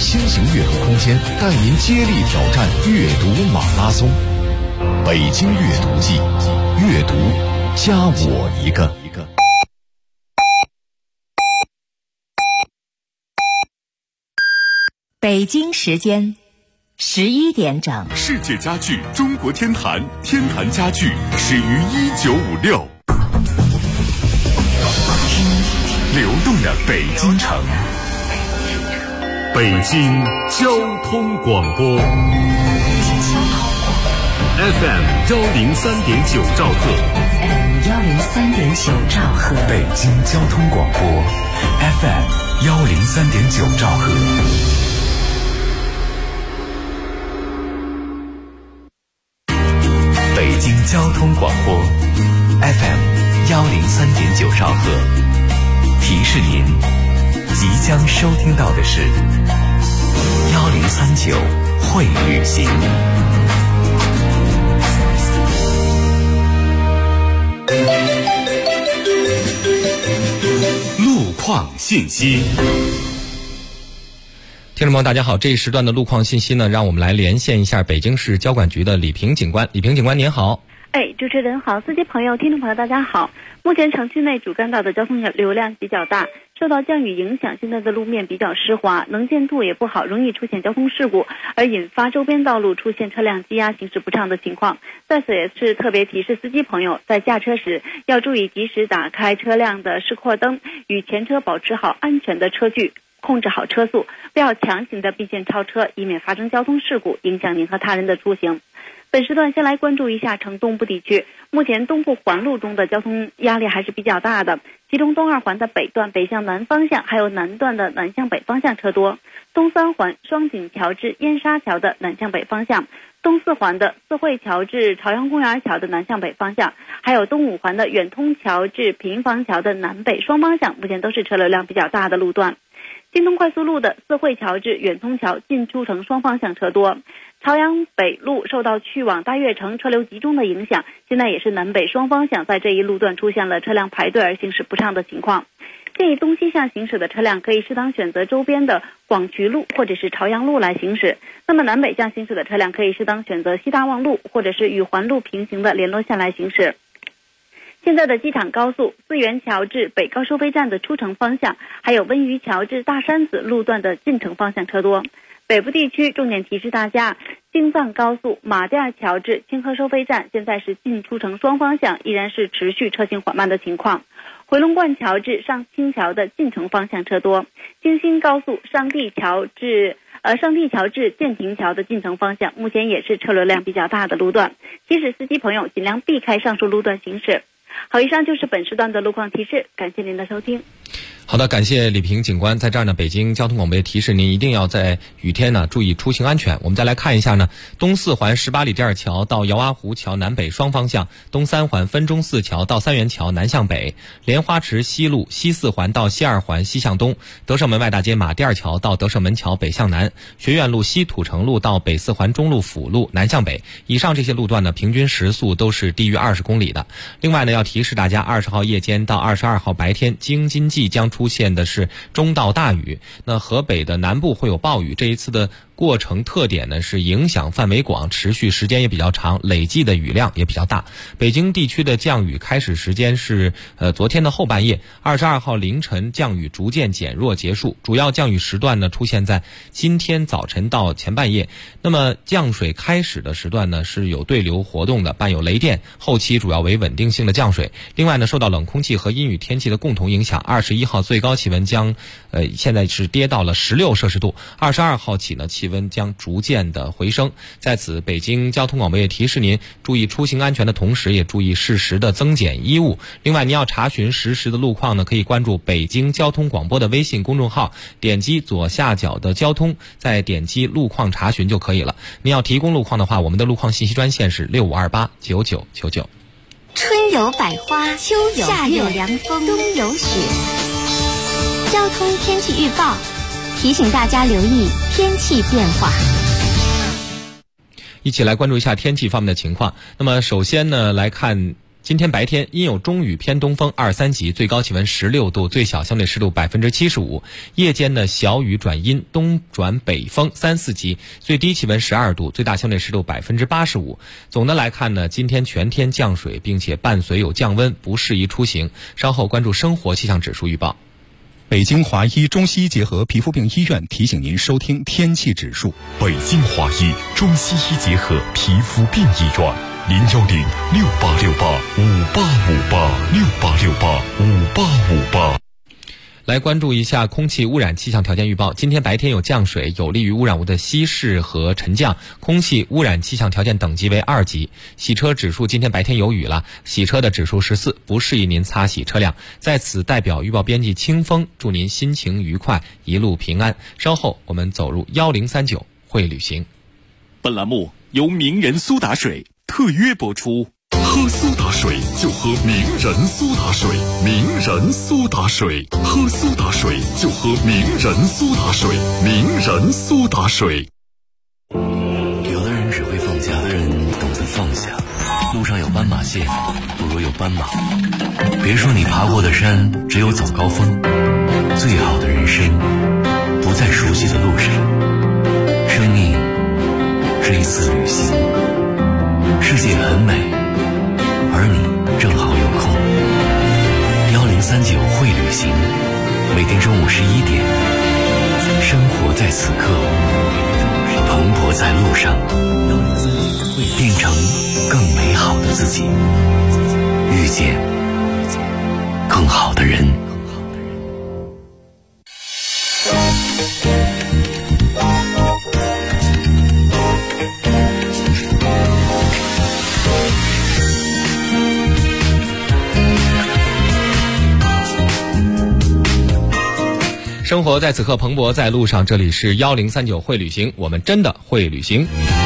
新型阅读空间，带您接力挑战阅读马拉松。北京阅读季，阅读加我一个。 北京时间11点整。 世界家具中国天坛，天坛家具始于1956。流动的北京城，北京交通广播 FM 103.9兆赫， 103.9兆赫， 北京交通广播 FM 103.9兆赫。北京交通广播 FM 103.9兆赫，提示您即将收听到的是1039会旅行。路况信息。 听众朋友大家好，这一时段的路况信息呢，让我们来连线一下北京市交管局的李平警官。李平警官您好。 主持人好，司机朋友、听众朋友大家好。目前城区内主干道的交通流量比较大，受到降雨影响，现在的路面比较湿滑，能见度也不好，容易出现交通事故，而引发周边道路出现车辆积压、行驶不畅的情况。在此也是特别提示司机朋友，在驾车时要注意及时打开车辆的示廓灯，与前车保持好安全的车距，控制好车速，不要强行的并线超车，以免发生交通事故，影响您和他人的出行。本时段先来关注一下城东部地区，目前东部环路中的交通压力还是比较大的，其中东二环的北段北向南方向，还有南段的南向北方向车多；东三环双井桥至燕莎桥的南向北方向，东四环的四惠桥至朝阳公园桥的南向北方向，还有东五环的远通桥至平房桥的南北双方向，目前都是车流量比较大的路段。京东快速路的四惠桥至远通桥进出城双方向车多，朝阳北路受到去往大悦城车流集中的影响，现在也是南北双方向在这一路段出现了车辆排队而行驶不畅的情况。建议东西向行驶的车辆可以适当选择周边的广渠路或者是朝阳路来行驶，那么南北向行驶的车辆可以适当选择西大望路或者是与环路平行的联络线来行驶。现在的机场高速四元桥至北高收费站的出城方向，还有温榆桥至大山子路段的进城方向车多。北部地区重点提示大家，京藏高速马甸桥至清河收费站现在是进出城双方向依然是持续车行缓慢的情况。回龙观桥至上清桥的进城方向车多。京新高速上地桥至建亭桥的进城方向，目前也是车流量比较大的路段，提示司机朋友尽量避开上述路段行驶。好，以上就是本时段的路况提示，感谢您的收听。 好的，感谢李平警官。在这儿呢，北京交通广播也提示您一定要在雨天呢注意出行安全。我们再来看一下呢，东四环18里店桥到姚洼湖桥南北双方向，东三环分钟寺桥到三元桥南向北，莲花池西路西四环到西二环西向东，德胜门外大街马甸桥到德胜门桥北向南，学院路西土城路到北四环中路辅路南向北。以上这些路段呢，平均时速都是低于20公里的。另外呢，要提示大家，20号夜间到22号白天，京津冀将出现的是中到大雨，那河北的南部会有暴雨，这一次的过程特点呢是影响范围广，持续时间也比较长，累计的雨量也比较大。北京地区的降雨开始时间是昨天的后半夜，22号凌晨降雨逐渐减弱结束，主要降雨时段呢出现在今天早晨到前半夜。那么降水开始的时段呢是有对流活动的，伴有雷电，后期主要为稳定性的降水。另外呢，受到冷空气和阴雨天气的共同影响，21号最高气温将现在是跌到了16摄氏度，22号起呢气温将逐渐的回升。在此，北京交通广播也提示您注意出行安全的同时，也注意适时的增减衣物。另外，您要查询实时的路况呢，可以关注北京交通广播的微信公众号，点击左下角的交通，再点击路况查询就可以了。您要提供路况的话，我们的路况信息专线是65289999。 春有百花，秋有夏有凉风，冬有雪。交通天气预报提醒大家留意天气变化。 一起来关注一下天气方面的情况。那么首先呢，来看今天白天阴有中雨偏东风2、3级，最高气温16度，最小相对湿度75%。夜间的小雨转阴，东转北风3、4级，最低气温12度，最大相对湿度85%。总的来看呢，今天全天降水，并且伴随有降温，不适宜出行。稍后关注生活气象指数预报。 北京华医中西医结合皮肤病医院提醒您收听天气指数。 北京华医中西医结合皮肤病医院，0106868585858，686858。 来关注一下空气污染气象条件预报。今天白天有降水，有利于污染物的稀释和沉降，空气污染气象条件等级为2级。洗车指数今天白天有雨了，洗车的指数14，不适宜您擦洗车辆。在此代表预报编辑清风，祝您心情愉快，一路平安。稍后我们走入1039会旅行。 本栏目由名人苏打水特约播出。 喝苏打水就喝名人苏打水，名人苏打水，喝苏打水就喝名人苏打水，名人苏打水。 有的人只会放假，有的人懂得放下。路上有斑马线，不如有斑马。别说你爬过的山只有早高峰，最好的人生不在熟悉的路上。生命是一次旅行，世界很美，而你正好有空。1039会旅行，每天中午11点，生活在此刻，蓬勃在路上，变成更美好的自己，遇见更好的人。 生活在此刻，蓬勃在路上。这里是1039会旅行，我们真的会旅行。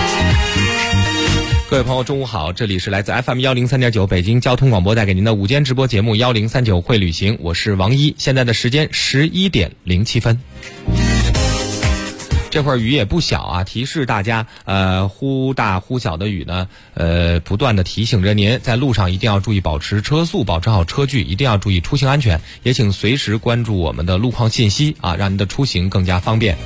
各位朋友中午好，这里是来自 FM 103.9北京交通广播带给您的午间直播节目1039会旅行，我是王一。现在的时间11点07分。这会儿雨也不小啊，提示大家，忽大忽小的雨呢，不断的提醒着您，在路上一定要注意保持车速，保持好车距，一定要注意出行安全，也请随时关注我们的路况信息啊，让您的出行更加方便。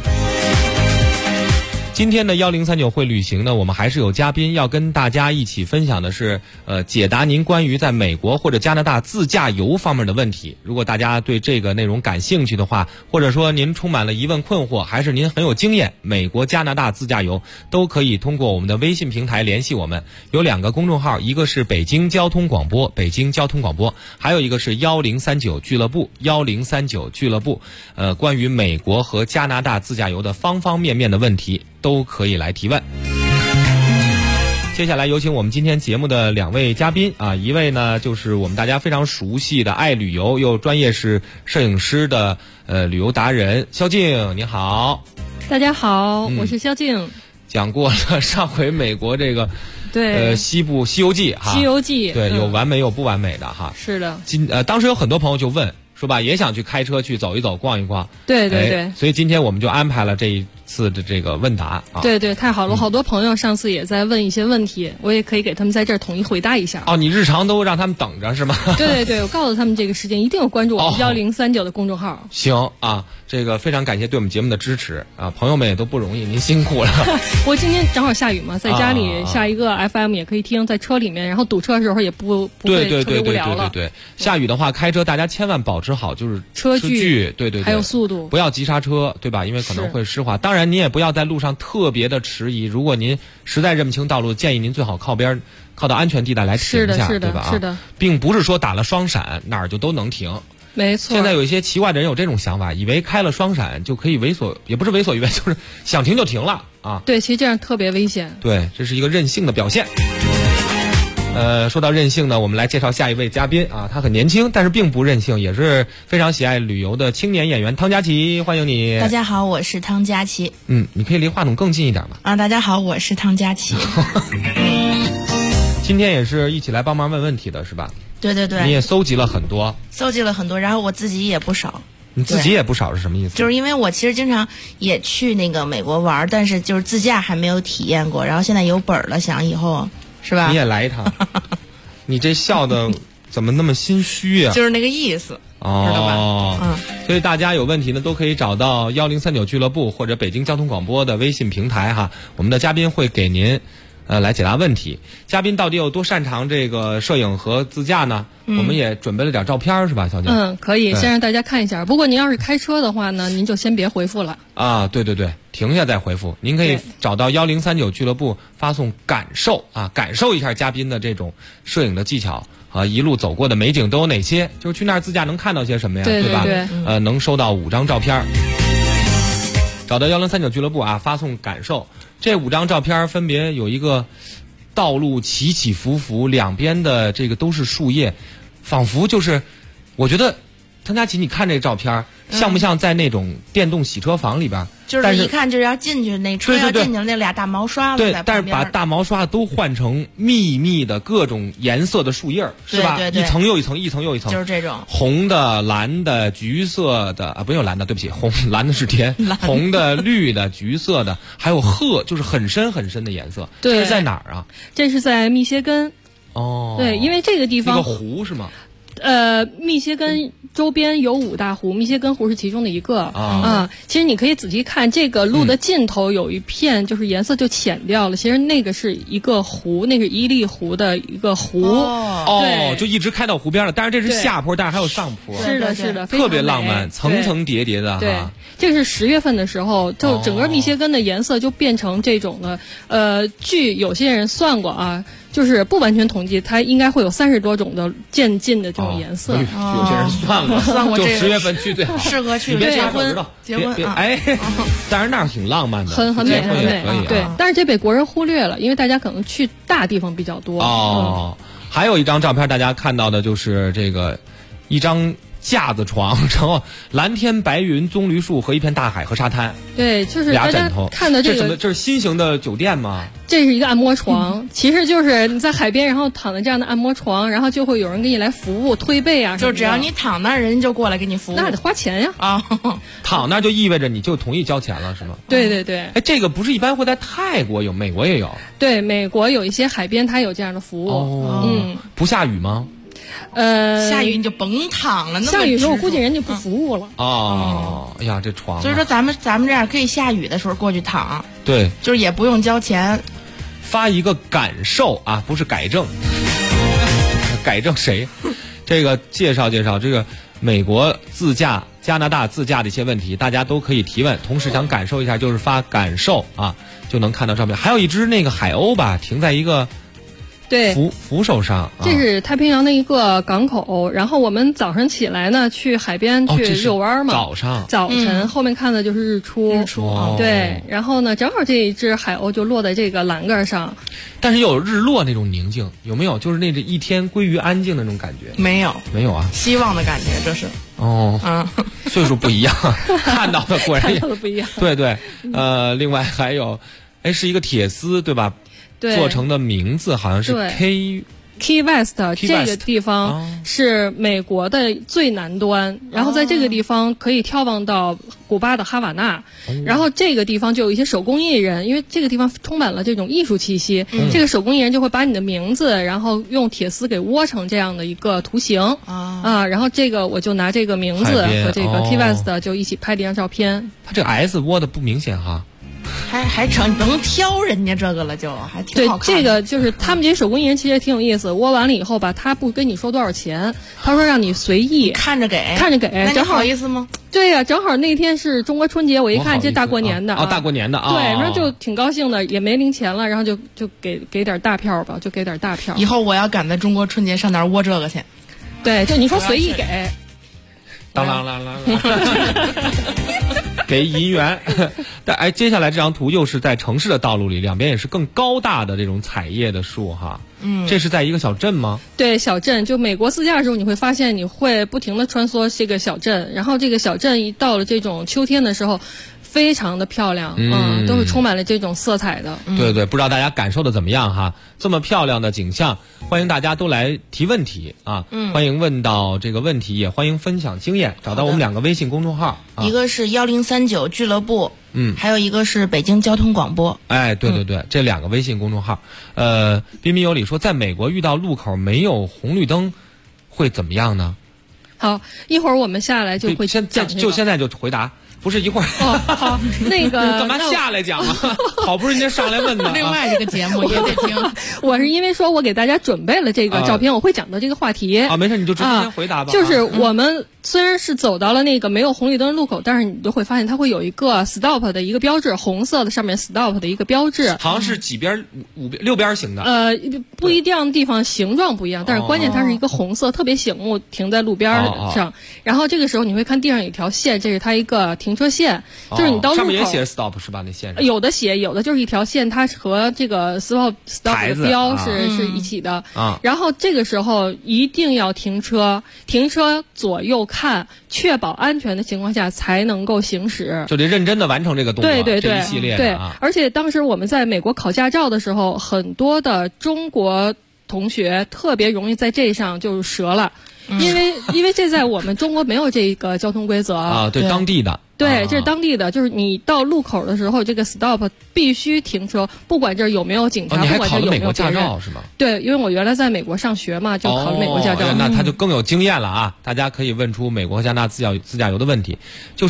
今天的1039会旅行呢，我们还是有嘉宾要跟大家一起分享的是，解答您关于在美国或者加拿大自驾游方面的问题。如果大家对这个内容感兴趣的话，或者说您充满了疑问困惑，还是您很有经验，美国、加拿大自驾游都可以通过我们的微信平台联系我们。有2个公众号，一个是北京交通广播，北京交通广播，还有一个是1039俱乐部，1039俱乐部。关于美国和加拿大自驾游的方方面面的问题，都可以来提问。接下来有请我们今天节目的2位嘉宾啊，一位呢就是我们大家非常熟悉的爱旅游又专业是摄影师的旅游达人肖静，你好。 大家好，我是肖静。 讲过了上回美国这个对西游记哈， 西游记对，有完美有不完美的哈。 是的。 当时有很多朋友就问说吧，也想去开车去走一走逛一逛。 对对对。 所以今天我们就安排了这一次的这个问答啊。 对对，太好了！我好多朋友上次也在问一些问题，我也可以给他们在这儿统一回答一下。 哦，你日常都让他们等着是吗？ 对对对，我告诉他们这个时间一定要关注我们1039的公众号。 行啊，这个非常感谢对我们节目的支持啊，朋友们也都不容易，您辛苦了。 我今天正好下雨嘛，在家里下一个 FM 也可以听，在车里面，然后堵车的时候也不会特别无聊了。 对，下雨的话开车大家千万保持好就是车距， 对， 还有速度， 不要急刹车，对吧？因为可能会湿滑。当然，你也不要在路上特别的迟疑。如果您实在认不清道路，建议您最好靠边，靠到安全地带来停下，对吧？ 是的， 并不是说打了双闪哪儿就都能停。 没错。 现在有一些奇怪的人有这种想法，以为开了双闪就可以也不是为所欲为，就是想停就停了啊。 对，其实这样特别危险。 对，这是一个任性的表现。说到任性呢，我们来介绍下一位嘉宾啊，他很年轻，但是并不任性，也是非常喜爱旅游的青年演员汤佳琪，欢迎你。 大家好，我是汤佳琪。 你可以离话筒更近一点吗？ 啊，大家好，我是汤佳琪。 今天也是一起来帮忙问问题的是吧？ 对对对。 你也搜集了很多， 然后我自己也不少。 你自己也不少是什么意思？ 就是因为我其实经常也去那个美国玩，但是就是自驾还没有体验过，然后现在有本了，想以后是吧？ 你也来一趟。 你这笑的怎么那么心虚呀？ 就是那个意思，知道吧？ 所以大家有问题呢，都可以找到1039俱乐部或者北京交通广播的微信平台哈，我们的嘉宾会给您来解答问题。嘉宾到底有多擅长这个摄影和自驾呢？我们也准备了点照片是吧，小姐？ 可以先让大家看一下。不过您要是开车的话呢，您就先别回复了啊。对，停下再回复。您可以找到1039俱乐部，发送感受啊，感受一下嘉宾的这种摄影的技巧啊，一路走过的美景都有哪些？就是去那儿自驾能看到些什么呀？ 对吧？ 能收到5张照片。找到1039俱乐部啊，发送感受。这5张照片分别有一个道路起起伏伏，两边的这个都是树叶，仿佛就是我觉得唐佳琪，你看这照片像不像在那种电动洗车房里边？ 就是一看就是要进去，那车要进去了，那俩大毛刷子在旁边。 对，但是把大毛刷都换成密密的各种颜色的树叶，是吧？ 对， 一层又一层，一层又一层， 就是这种红的、蓝的、橘色的啊，不用蓝的，对不起，蓝的是天，红的、绿的、橘色的，还有褐，就是很深很深的颜色。 对， 这是在哪儿啊？ 这是在密歇根。 哦， 对，因为这个地方一个湖是吗？ 密歇根周边有5大湖，密歇根湖是其中的一个其实你可以仔细看这个路的尽头有一片，就是颜色就浅掉了。其实那个是一个湖，那是伊利湖的一个湖。 就一直开到湖边了。但是这是下坡，但是还有上坡。 是的， 特别浪漫，层层叠叠的。 对，这是10月份的时候，就整个密歇根的颜色就变成这种的。据有些人算过啊。就是不完全统计，它应该会有30多种的渐进的这种颜色。 有些人算过，就10月份去最好， 适合去结婚。 但是那儿挺浪漫的， 很美，很美。对，但是这被国人忽略了，因为大家可能去大地方比较多。 还有一张照片，大家看到的就是这个一张架子床，然后蓝天白云、棕榈树和一片大海和沙滩。 对，就是俩枕头。 看的这个， 这是新型的酒店吗？ 这是一个按摩床，其实就是你在海边，然后躺在这样的按摩床，然后就会有人给你来服务、推背啊。 就只要你躺那儿，人就过来给你服务。 那得花钱呀！ 躺那就意味着你就同意交钱了，是吗？ 对。 这个不是一般会在泰国有，美国也有。 对，美国有一些海边它有这样的服务。 不下雨吗？ 下雨你就甭躺了。 下雨时候我估计人就不服务了。 哎呀，这床。 所以说咱们这样可以下雨的时候过去躺。 对， 就是也不用交钱。 发一个感受啊，不是改正。改正谁？这个介绍这个美国自驾、加拿大自驾的一些问题，大家都可以提问。同时想感受一下，就是发感受啊，就能看到照片。还有一只那个海鸥吧，停在一个。 对， 扶手上， 这是太平洋的一个港口。然后我们早上起来呢，去海边去遛弯嘛。早晨后面看的就是日出。对，然后呢，正好这一只海鸥就落在这个栏杆上。 但是又有日落那种宁静，有没有？就是那一天归于安静的那种感觉？ 没有啊， 希望的感觉这是。 岁数不一样，看到的果然也不一样。 对，另外还有，是一个铁丝，对吧？做成的名字好像是 Key West， 这个地方是美国的最南端，然后在这个地方可以眺望到古巴的哈瓦那，然后这个地方就有一些手工艺人，因为这个地方充满了这种艺术气息，这个手工艺人就会把你的名字，然后用铁丝给窝成这样的一个图形然后这个我就拿这个名字和这个 Key West 就一起拍了一张照片。 它这个 S 窝的不明显哈。 还成，你不能挑人家这个了，就还挺好看。 对，这个就是他们这些手工艺人其实也挺有意思。窝完了以后吧，他不跟你说多少钱，他说让你随意看着给。 那你好意思吗？ 对呀，正好那天是中国春节，我一看这大过年的大过年的对，然后就挺高兴的，也没零钱了，然后就给点大票吧，就给点大票。 以后我要赶在中国春节上那儿窝这个去。 对，就你说随意给。 当给银元。但接下来这张图又是在城市的道路里，两边也是更高大的这种彩叶的树哈。这是在一个小镇吗？ 对，小镇。就美国自驾的时候，你会发现你会不停的穿梭这个小镇，然后这个小镇一到了这种秋天的时候，非常的漂亮，都是充满了这种色彩的。 对，不知道大家感受的怎么样哈？这么漂亮的景象，欢迎大家都来提问题啊！欢迎问到这个问题，也欢迎分享经验。找到我们2个微信公众号， 一个是1039俱乐部， 还有一个是北京交通广播。 哎，对对对，这2个微信公众号。彬彬有礼说，在美国遇到路口没有红绿灯，会怎么样呢？ 好，一会儿我们下来就会讲这个。 就现在就回答。不是一会儿好，那个干嘛下来讲啊？好不容易上来问的。 另外这个节目也得听。 我是因为说我给大家准备了这个照片，我会讲到这个话题啊。没事，你就直接先回答吧。 就是我们虽然是走到了那个没有红绿灯的路口，但是你都会发现它会有一个 stop 的一个标志，红色的上面 stop 的一个标志。 好像是几边6边形的。 不一样的地方形状不一样，但是关键它是一个红色，特别醒目，停在路边上。然后这个时候你会看地上有一条线，这是它一个停车线，就是你到路口上面也写 stop 是吧？那线上有的写，有的就是一条线，它和这个 stop 的标是一起的。然后这个时候一定要停车左右看，确保安全的情况下才能够行驶， 就得认真的完成这个动作。 对这一系列的啊。而且当时我们在美国考驾照的时候，很多的中国同学特别容易在这上就折了。因为这在我们中国没有这个交通规则啊，对，当地的。 对，这是当地的，就是你到路口的时候，这个 stop 必须停车，不管这有没有警察， 你还不管这有没有考了美国驾照是吗？ 对，因为我原来在美国上学嘛，就考了美国驾照。 那他就更有经验了啊！大家可以问出美国和加拿大自驾游的问题，就是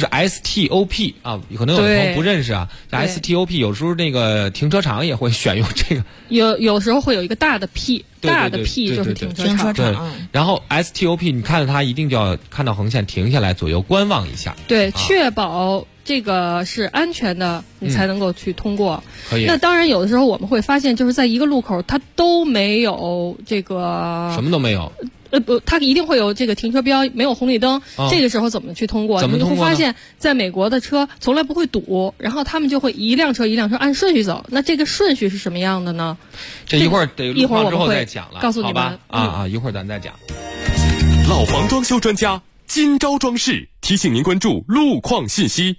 STOP 啊，可能有的朋友不认识啊。STOP 有时候那个停车场也会选用这个， 有时候会有一个大的 P。大的 P 就是停车场。 对，然后 STOP 你看到它一定就要看到横线停下来，左右观望一下。 对，确保这个是安全的，你才能够去通过。 可以。 那当然，有的时候我们会发现，就是在一个路口，它都没有这个什么都没有。 不，它一定会有这个停车标，没有红绿灯。这个时候怎么去通过？ 怎么通过？ 你会发现在美国的车从来不会堵，然后他们就会一辆车一辆车按顺序走。那这个顺序是什么样的呢？ 这一会儿得一会儿我之后们会再讲了， 告诉你们。 一会儿咱再讲。 老房装修专家金招装饰提醒您关注路况信息。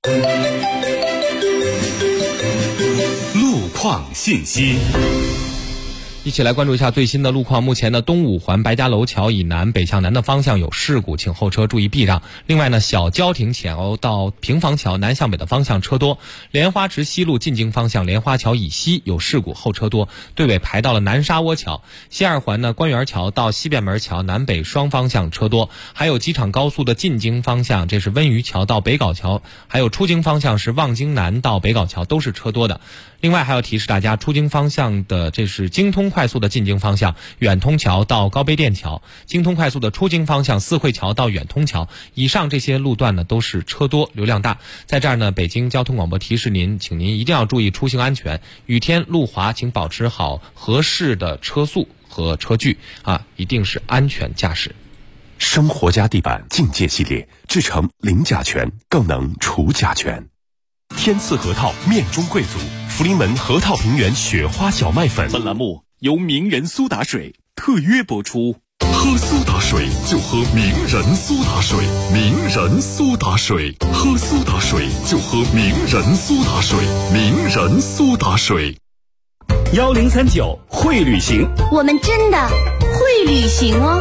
路况信息。 一起来关注一下最新的路况。目前呢，东五环白家楼桥以南北向南的方向有事故，请后车注意避让。另外呢，小交亭前欧到平房桥南向北的方向车多。莲花池西路进京方向莲花桥以西有事故，后车多，队尾排到了南沙窝桥。西二环呢，官园桥到西便门桥南北双方向车多。还有机场高速的进京方向，这是温榆桥到北碏桥，还有出京方向是望京南到北碏桥，都是车多的。另外还要提示大家，出京方向的这是京通快速的进京方向，远通桥到高碑店桥；京通快速的出京方向，四惠桥到远通桥。以上这些路段呢都是车多流量大。在这儿呢，北京交通广播提示您，请您一定要注意出行安全。雨天路滑，请保持好合适的车速和车距啊，一定是安全驾驶。 生活家地板境界系列制成零甲醛，更能除甲醛。天赐核桃面中贵族，福临门核桃平原雪花小麦粉。本栏目由名人苏打水特约播出。 喝苏打水就喝名人苏打水，名人苏打水，喝苏打水就喝名人苏打水，名人苏打水。 1039会旅行， 我们真的会旅行哦。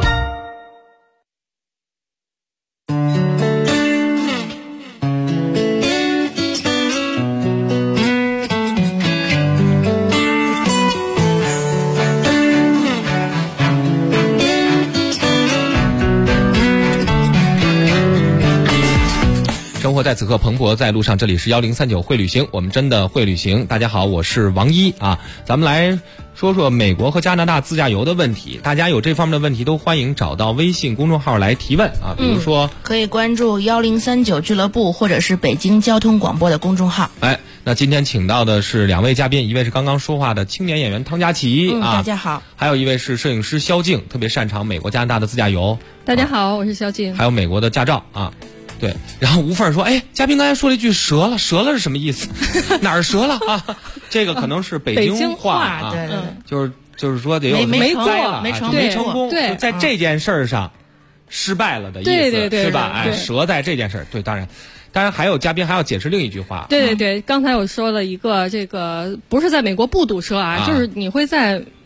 生活在此刻蓬勃在路上，这里是1039会旅行，我们真的会旅行。大家好，我是王一啊，咱们来说说美国和加拿大自驾游的问题。大家有这方面的问题都欢迎找到微信公众号来提问啊，比如说可以关注1039俱乐部或者是北京交通广播的公众号。 那今天请到的是2位嘉宾，一位是刚刚说话的青年演员汤佳琪大家好。 还有一位是摄影师萧静，特别擅长美国加拿大的自驾游。 大家好，我是萧静。 还有美国的驾照啊。对，然后吴凤说：“哎，嘉宾刚才说了一句折了是什么意思？哪儿折了啊？这个可能是北京话啊， 对， 就是说得有没成功，就在这件事儿上失败了的意思， 对是吧？哎，折在这件事儿，对，当然还有嘉宾还要解释另一句话。 对，刚才我说了一个这个不是在美国不堵车啊，就是你会在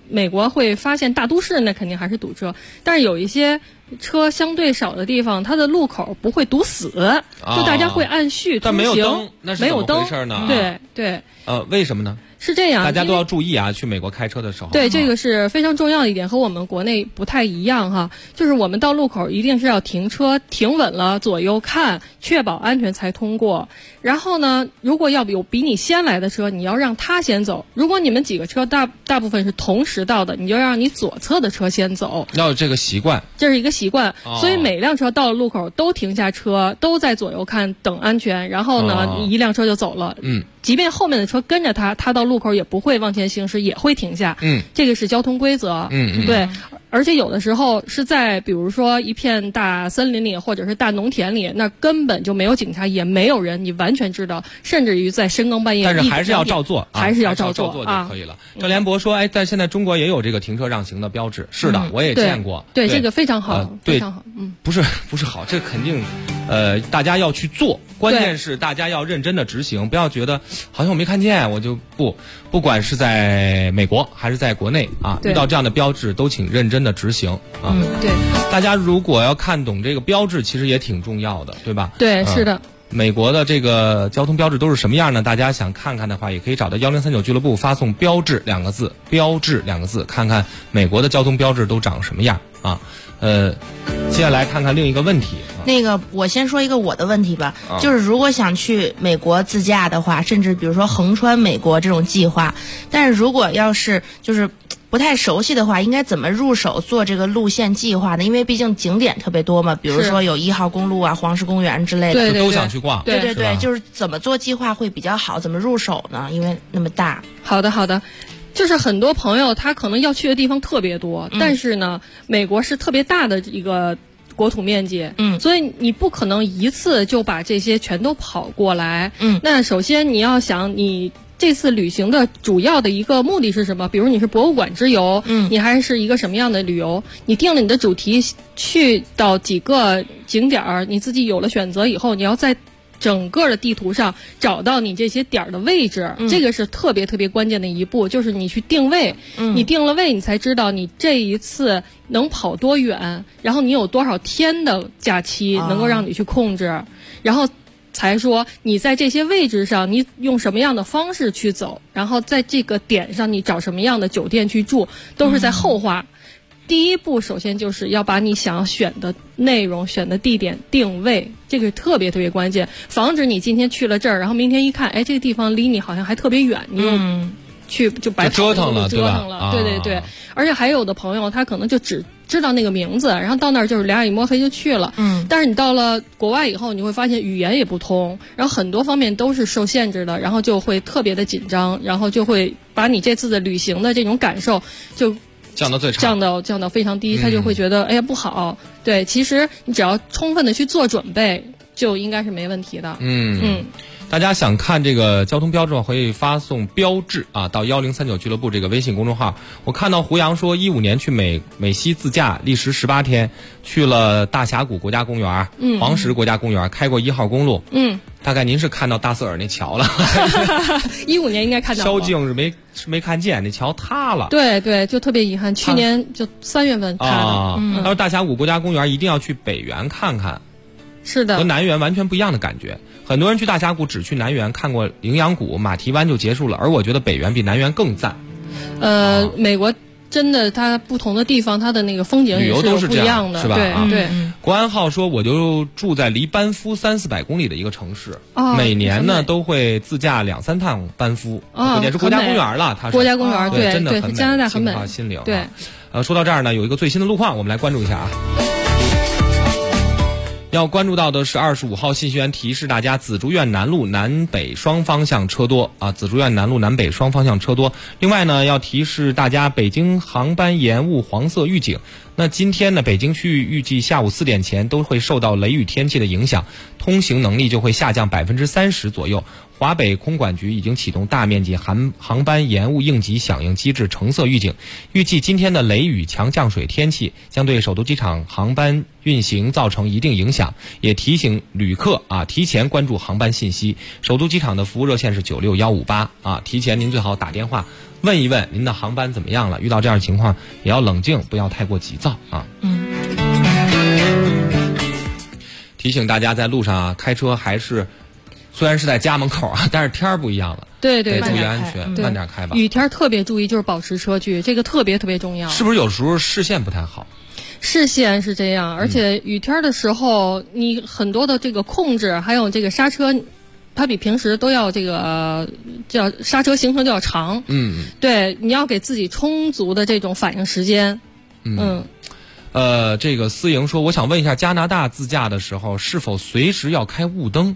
美国会发现大都市那肯定还是堵车，但是有一些车相对少的地方，它的路口不会堵死，就大家会按序通行。 但没有灯，那是怎么回事呢？ 对。 为什么呢？ 是这样， 大家都要注意啊！去美国开车的时候， 对，这个是非常重要的一点，和我们国内不太一样哈。就是我们到路口一定是要停车，停稳了，左右看，确保安全才通过。然后呢，如果要有比你先来的车，你要让他先走。如果你们几个车大部分是同时到的，你就让你左侧的车先走。 要有这个习惯， 这是一个习惯。所以每辆车到了路口都停下车，都在左右看等安全，然后呢，一辆车就走了。即便后面的车跟着他到路口也不会往前行驶，也会停下。这个是交通规则。对。而且有的时候是在比如说一片大森林里或者是大农田里，那根本就没有警察，也没有人，你完全知道，甚至于在深更半夜， 但是还是要照做， 还是要照做就可以了。郑连博说，但现在中国也有这个停车让行的标志。是的，我也见过。 对，这个非常好，非常好。 不是好，这肯定大家要去做，关键是大家要认真的执行，不要觉得好像我没看见我就不管是在美国还是在国内啊，遇到这样的标志都请认真的执行啊。 对， 大家如果要看懂这个标志，其实也挺重要的，对吧？ 对，是的。 美国的这个交通标志都是什么样呢？大家想看看的话，也可以找到1039俱乐部，发送标志2个字，标志2个字，看看美国的交通标志都长什么样啊。接下来看看另一个问题。 那个，我先说一个我的问题吧，就是如果想去美国自驾的话，甚至比如说横穿美国这种计划，但是如果要是就是不太熟悉的话，应该怎么入手做这个路线计划呢？因为毕竟景点特别多嘛，比如说有1号公路啊、黄石公园之类的， 对， 都想去逛。 对，就是怎么做计划会比较好，怎么入手呢？因为那么大。 好的。就是很多朋友他可能要去的地方特别多，但是呢，美国是特别大的一个国土面积，所以你不可能一次就把这些全都跑过来。那首先你要想你这次旅行的主要的一个目的是什么？比如你是博物馆之游，你还是一个什么样的旅游？你定了你的主题，去到几个景点儿，你自己有了选择以后，你要在整个的地图上找到你这些点儿的位置，这个是特别特别关键的一步，就是你去定位。你定了位，你才知道你这一次能跑多远，然后你有多少天的假期能够让你去控制，然后才说你在这些位置上你用什么样的方式去走，然后在这个点上你找什么样的酒店去住，都是在后话。第一步首先就是要把你想要选的内容、选的地点定位，这个特别特别关键，防止你今天去了这儿，然后明天一看，这个地方离你好像还特别远，你又去就白折腾了， 对吧？对。而且还有的朋友他可能就只知道那个名字，然后到那儿就是两眼一摸黑就去了。但是你到了国外以后，你会发现语言也不通，然后很多方面都是受限制的，然后就会特别的紧张，然后就会把你这次的旅行的这种感受就降到最差， 降到非常低，他就会觉得哎呀不好。对，其实你只要充分的去做准备，就应该是没问题的。 大家想看这个交通标志，可以发送标志到1039俱乐部这个微信公众号。我看到胡杨说15年去美西自驾，历时18天，去了大峡谷国家公园、黄石国家公园，开过1号公路。大概您是看到大瑟尔那桥了 ？15年应该看到。 宵禁是没看见，那桥塌了。 对，就特别遗憾，去年就3月份塌的。 他说大峡谷国家公园一定要去北园看看。 是的， 和南园完全不一样的感觉。很多人去大峡谷只去南园看过羚羊谷、马蹄湾就结束了，而我觉得北园比南园更赞。 美国真的它不同的地方，它的那个风景也是不一样的， 是吧？ 对。 国安浩说，我就住在离班夫300-400公里的一个城市，每年呢都会自驾2-3趟班夫，也是国家公园了。它是国家公园， 对，真的很美， 加拿大很美， 心灵。 对， 说到这儿呢，有一个最新的路况，我们来关注一下啊。要关注到的是25号信息员提示大家，紫竹院南路南北双方向车多啊！紫竹院南路南北双方向车多。另外呢，要提示大家，北京航班延误黄色预警。那今天呢，北京区域预计下午4点前都会受到雷雨天气的影响，通行能力就会下降30%左右。 华北空管局已经启动大面积航班延误应急响应机制橙色预警，预计今天的雷雨强降水天气将对首都机场航班运行造成一定影响，也提醒旅客提前关注航班信息。首都机场的服务热线是96158提前您最好打电话问一问您的航班怎么样了，遇到这样的情况也要冷静，不要太过急躁提醒大家在路上开车还是虽然是在家门口但是天儿不一样了， 对， 得注意安全，慢点开吧。 雨天特别注意，就是保持车距，这个特别重要。 是不是有时候视线不太好？ 视线是这样，而且雨天的时候，你很多的这个控制，还有这个刹车，它比平时都要这个叫刹车行程就要长。对，你要给自己充足的这种反应时间。 这个思莹说，我想问一下，加拿大自驾的时候是否随时要开雾灯？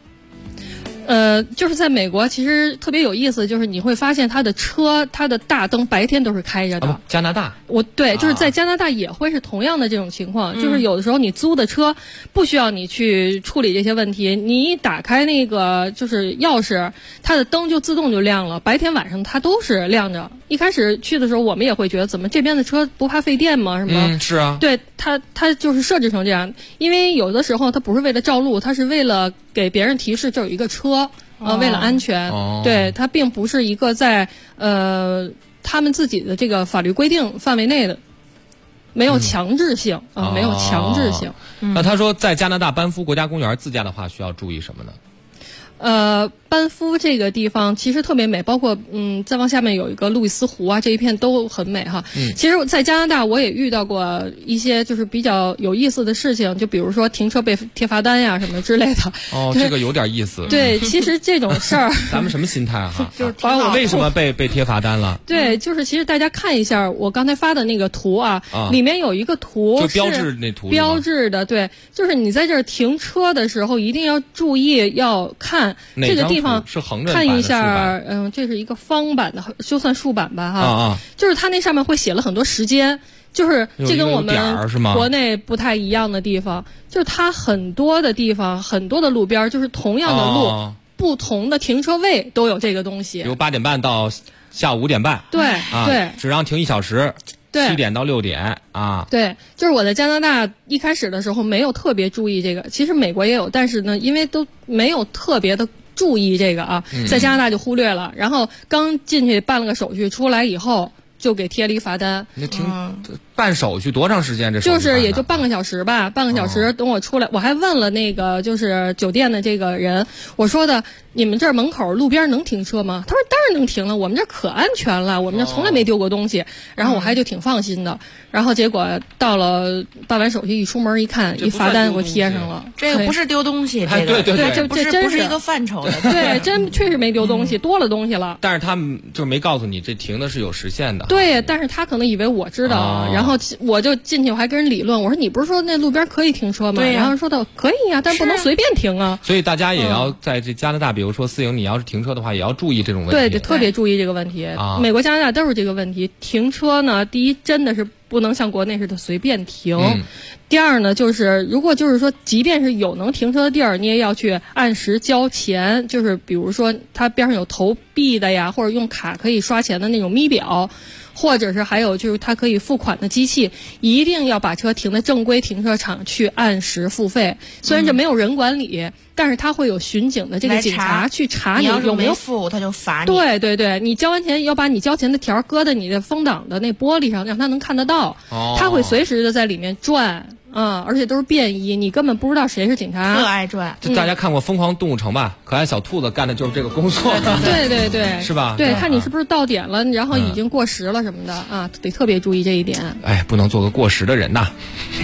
就是在美国，其实特别有意思，就是你会发现它的大灯白天都是开着的。 加拿大， 就是在加拿大也会是同样的这种情况，就是有的时候你租的车不需要你去处理这些问题，你一打开那个就是钥匙，它的灯就自动就亮了，白天晚上它都是亮着。一开始去的时候，我们也会觉得怎么这边的车不怕费电吗？什么？ 是啊， 对，它就是设置成这样，因为有的时候它不是为了照路，它是为了给别人提示这有一个车。为了安全，对，它并不是一个在他们自己的这个法律规定范围内的，没有强制性没有强制性。 那他说，在加拿大班夫国家公园自驾的话，需要注意什么呢？ 班夫这个地方其实特别美，包括再往下面有一个路易斯湖这一片都很美哈。其实在加拿大我也遇到过一些就是比较有意思的事情，就比如说停车被贴罚单呀什么之类的。 这个有点意思。 对，其实这种事儿咱们什么心态就是为什么被贴罚单了？ 对，就是其实大家看一下我刚才发的那个图里面有一个图就标志那图标志的，对，就是你在这儿停车的时候一定要注意，要看这个地方是横着看一下，这是一个方版的，就算竖版吧就是它那上面会写了很多时间，就是这跟我们国内不太一样的地方，就是它很多的地方，很多的路边，就是同样的路，不同的停车位都有这个东西。 比如8点半到下午5点半， 对对， 只让停1小时。7点到6点对，就是我在加拿大一开始的时候没有特别注意这个，其实美国也有，但是呢，因为都没有特别的注意这个在加拿大就忽略了，然后刚进去办了个手续，出来以后就给贴了一罚单。 那办手续多长时间？ 就是也就半个小时吧，半个小时等我出来，我还问了那个就是酒店的这个人，我说的你们这儿门口路边能停车吗？他说当然能停了，我们这可安全了，我们这从来没丢过东西。然后我还就挺放心的，然后结果到了办完手续一出门一看，一罚单给我贴上了。 这个不是丢东西，这个对， 这不是一个范畴的。 对，真确实没丢东西，多了东西了。 但是他们就没告诉你这停的是有时限的。 对，但是他可能以为我知道，然后我就进去，我还跟人理论，我说你不是说那路边可以停车吗？ 对然后说的可以呀，但不能随便停啊。 所以大家也要在这加拿大，比如说思莹，你要是停车的话，也要注意这种问题。 对，特别注意这个问题。美国、加拿大都是这个问题。停车呢，第一真的是不能像国内似的随便停。第二呢，就是如果就是说，即便是有能停车的地儿，你也要去按时交钱。就是比如说，它边上有投币的呀，或者用卡可以刷钱的那种咪表。或者是还有就是它可以付款的机器，一定要把车停在正规停车场去按时付费。虽然这没有人管理，但是它会有巡警的这个警察去查你有没有付，他就罚你。 对对对，你交完钱要把你交钱的条搁在你的风挡的那玻璃上，让他能看得到。他会随时的在里面转。而且都是便衣，你根本不知道谁是警察。 特爱转。 就大家看过《疯狂动物城》吧？可爱小兔子干的就是这个工作。 对对对， 是吧？ 对，看你是不是到点了，然后已经过时了什么的得特别注意这一点。 不能做个过时的人呐。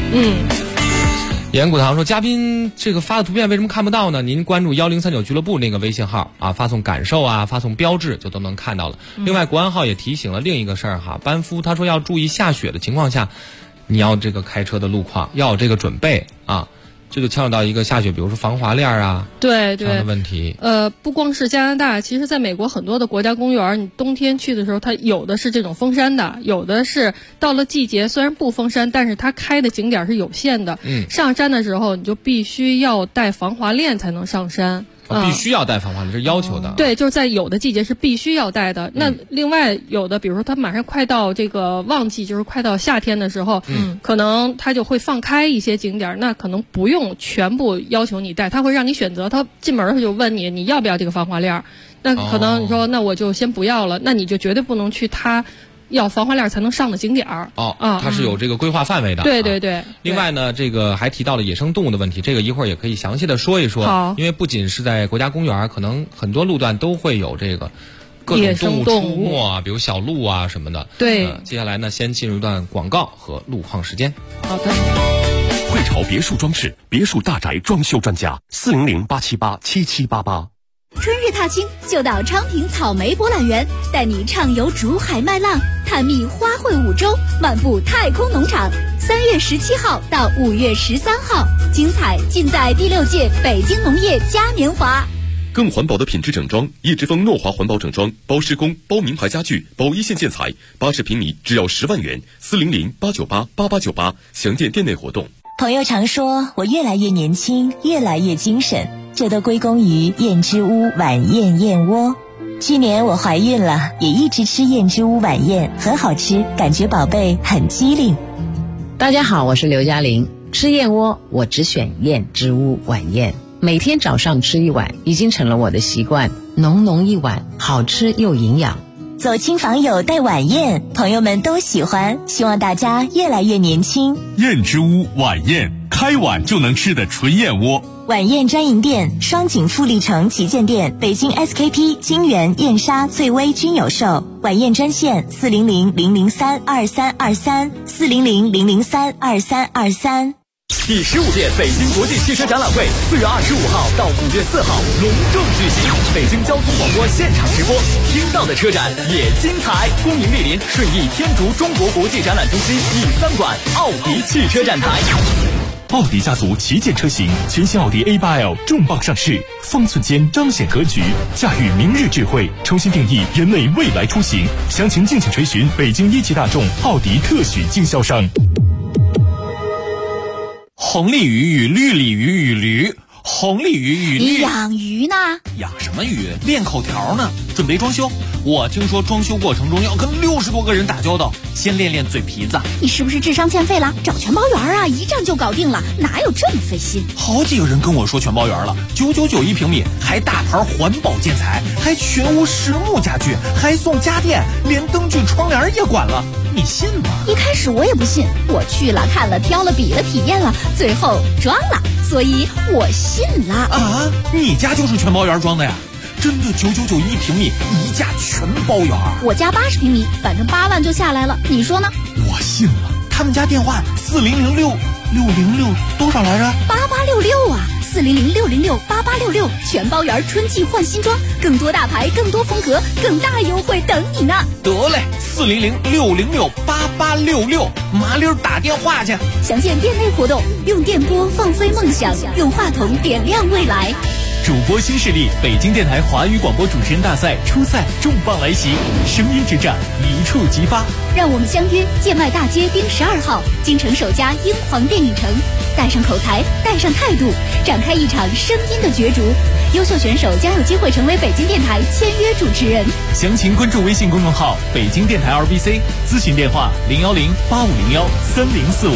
严古堂说，嘉宾这个发的图片为什么看不到呢？您关注1039俱乐部那个微信号发送感受发送标志就都能看到了。另外，国安号也提醒了另一个事儿班夫他说要注意下雪的情况下。你要这个开车的路况要有这个准备这就牵扯到一个下雪，比如说防滑链对这样的问题。 不光是加拿大，其实在美国很多的国家公园，你冬天去的时候，它有的是这种封山的，有的是到了季节虽然不封山，但是它开的景点是有限的。上山的时候你就必须要带防滑链才能上山。 必须要带防滑链，这是要求的。 对，就是在有的季节是必须要带的。那另外有的，比如说它马上快到这个旺季，就是快到夏天的时候，可能它就会放开一些景点，那可能不用全部要求你带，它会让你选择。它进门的时候就问你要不要这个防滑链，那可能你说那我就先不要了，那你就绝对不能去它要防滑链才能上的景点儿。 它是有这个规划范围的。 对对对。 另外呢，这个还提到了野生动物的问题，这个一会儿也可以详细的说一说。 好， 因为不仅是在国家公园，可能很多路段都会有这个各种动物出没啊，比如小鹿啊什么的。 对。 接下来呢，先进入一段广告和路况时间。 好的。 汇潮别墅装饰别墅大宅装修专家400-878-7788。 春日踏青就到昌平草莓博览园，带你畅游竹海麦浪，探秘花卉五洲，漫步太空农场。3月17号到5月13号，精彩尽在第6届北京农业嘉年华。 更环保的品质整装，叶之峰诺华环保整装，包施工，包名牌家具，包一线建材，80平米只要10万元。400-898-8898，详见店内活动。 朋友常说我越来越年轻，越来越精神，这都归功于燕之屋晚宴燕窝。去年我怀孕了，也一直吃燕之屋晚宴，很好吃，感觉宝贝很机灵。 大家好，我是刘嘉玲。吃燕窝我只选燕之屋晚宴，每天早上吃一碗，已经成了我的习惯，浓浓一碗，好吃又营养。 走亲访友带晚宴，朋友们都喜欢，希望大家越来越年轻。 燕之屋晚宴，开碗就能吃的纯燕窝。 晚宴专营店：双井富力城旗舰店、北京 SKP、金源、燕莎、翠微均有售。晚宴专线400-003-2323，400-003-2323。 第15届北京国际汽车展览会4月25号到5月4号隆重举行，北京交通广播现场直播，听到的车展也精彩。恭迎莅临顺义天竺中国国际展览中心E3馆奥迪汽车展台。 奥迪家族旗舰车型，全新奥迪 A8L 重磅上市，方寸间彰显格局，驾驭明日智慧，重新定义人类未来出行。详情敬请垂询北京一汽大众奥迪特许经销商。 红鲤鱼与绿鲤鱼与驴，红鲤鱼与绿。 你养鱼呢？ 养什么鱼？练口条呢。准备装修，我听说装修过程中要跟60多个人打交道，先练练嘴皮子。 你是不是智商欠费了？找全包园啊，一站就搞定了，哪有这么费心？ 好几个人跟我说全包园了，999一平米，还大牌环保建材，还全屋实木家具，还送家电，连灯具窗帘也管了，你信吗？ 一开始我也不信，我去了看了挑了比了体验了，最后装了，所以我信了。 啊，你家就是全包园装的呀？真的999一平米，一价全包园。 我家80平米，反正8万就下来了，你说呢？ 我信了。他们家电话4006666多少来着 ？8866啊，400668866，全包园春季换新装，更多大牌，更多风格，更大优惠等你呢。 得嘞，400668866，麻溜打电话去。 详见店内活动，用电波放飞梦想，用话筒点亮未来。 主播新势力北京电台华语广播主持人大赛初赛重磅来袭，声音之战一触即发。 让我们相约建外大街丁12号，京城首家英皇电影城，带上口才，带上态度，展开一场声音的角逐。优秀选手将有机会成为北京电台签约主持人。 详情关注微信公众号北京电台 RBC， 咨询电话010-8501-3045。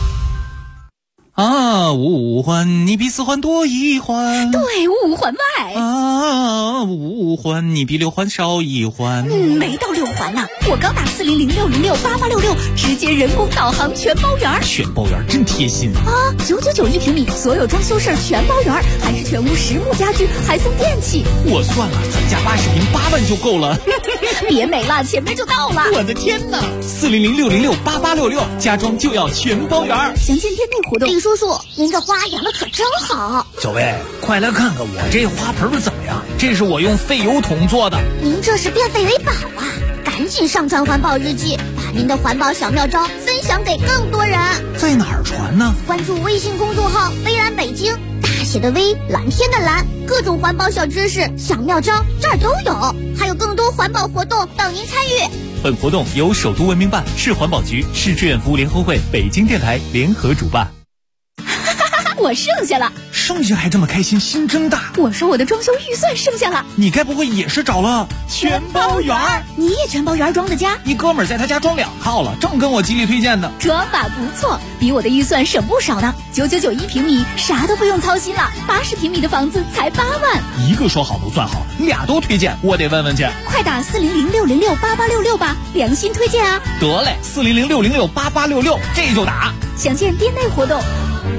啊，五环你比4环多1环， 对，5环外。 啊，5环你比6环少1环。 没到6环呢，我刚打400668866，直接人工导航全包园。 全包园真贴心啊！999一平米，所有装修事儿全包园，还是全屋实木家具，还送电器。 我算了，咱家80平8万就够了。 别美了，前面就到了。 我的天哪！400668866，家装就要全包园。 详见店内活动。李叔叔，您这花养的可真好。 小薇，快来看看我这花盆怎么样？这是我用废油桶做的。 您这是变废为宝啊！赶紧上传环保日记，把您的环保小妙招分享给更多人。 在哪儿传呢？ 关注微信公众号微蓝北京，大写的微，蓝天的蓝，各种环保小知识、小妙招这儿都有，还有更多环保活动等您参与。 本活动由首都文明办、市环保局、市志愿服务联合会、北京电台联合主办。 我剩下了。 剩下还这么开心，心真大。 我说我的装修预算剩下了。 你该不会也是找了全包园？ 你也全包园装的家？ 你哥们儿在他家装2套了，正跟我极力推荐的。 装法不错，比我的预算省不少呢。9991平米，啥都不用操心了。80平米的房子才8万。 一个说好不算好，2都推荐，我得问问去。 快打40060688866吧，良心推荐啊！ 得嘞，40060688866，这就打。 详见店内活动。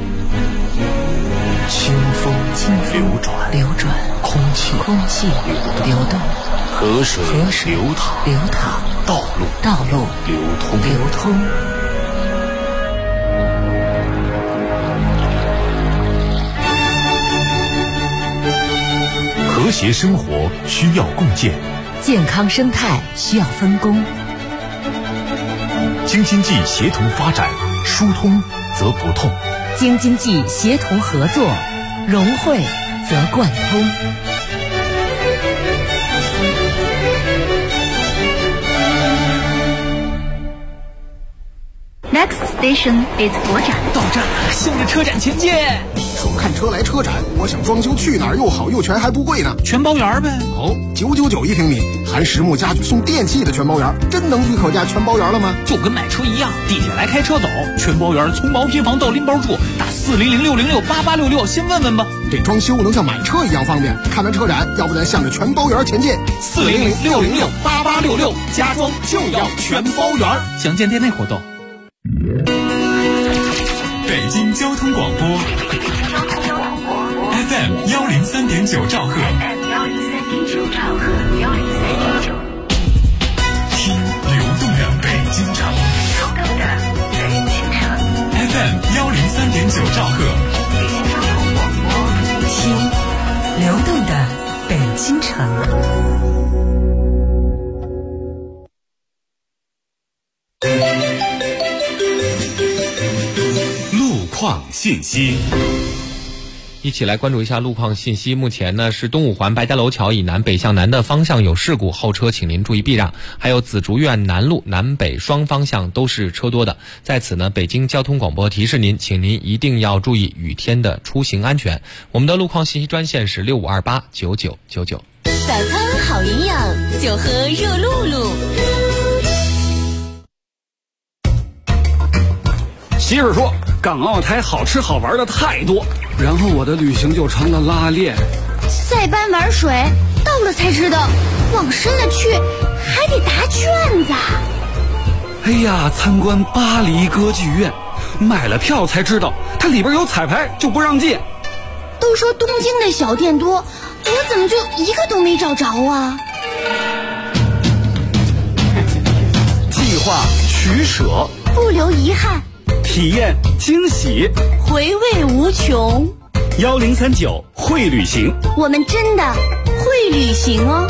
清风流转，空气流动，河水流淌，道路流通。 和谐生活需要共建， 健康生态需要分工。 京津冀协同发展，疏通则不痛。 京津冀协同合作，融汇则贯通。 Next station is 佛展。 到站了，向着车展前进。 说看车来车展，我想装修去哪儿又好又全还不贵呢？ 全包园呗。 哦，991平米，含实木家具送电器的全包园，真能去可家全包园了吗？ 就跟买车一样，地铁来开车走，全包园从毛坯房到拎包住，打40060688866，先问问吧。 这装修能像买车一样方便。看完车展，要不咱向着全包园前进。 40060688866，家装就要全包园。详见店内活动。 北京交通广播 FM 103.9兆赫，听流动的北京城。FM 103.9兆赫， 听流动的北京城。 路况信息， 一起来关注一下路况信息。目前呢是东五环白家楼桥以南北向南的方向有事故，后车请您注意避让。还有紫竹院南路南北双方向都是车多的。在此呢，北京交通广播提示您，请您一定要注意雨天的出行安全。我们的路况信息专线是65289999。 早餐好营养，就喝热露露。 媳妇说港澳台好吃好玩的太多，然后我的旅行就成了拉练。 塞班玩水，到了才知道，往深了去还得答卷子。 哎呀，参观巴黎歌剧院，买了票才知道它里边有彩排，就不让进。 都说东京的小店多，我怎么就一个都没找着啊？ 计划取舍， 不留遗憾， 体验惊喜， 回味无穷。 1039会旅行， 我们真的会旅行哦。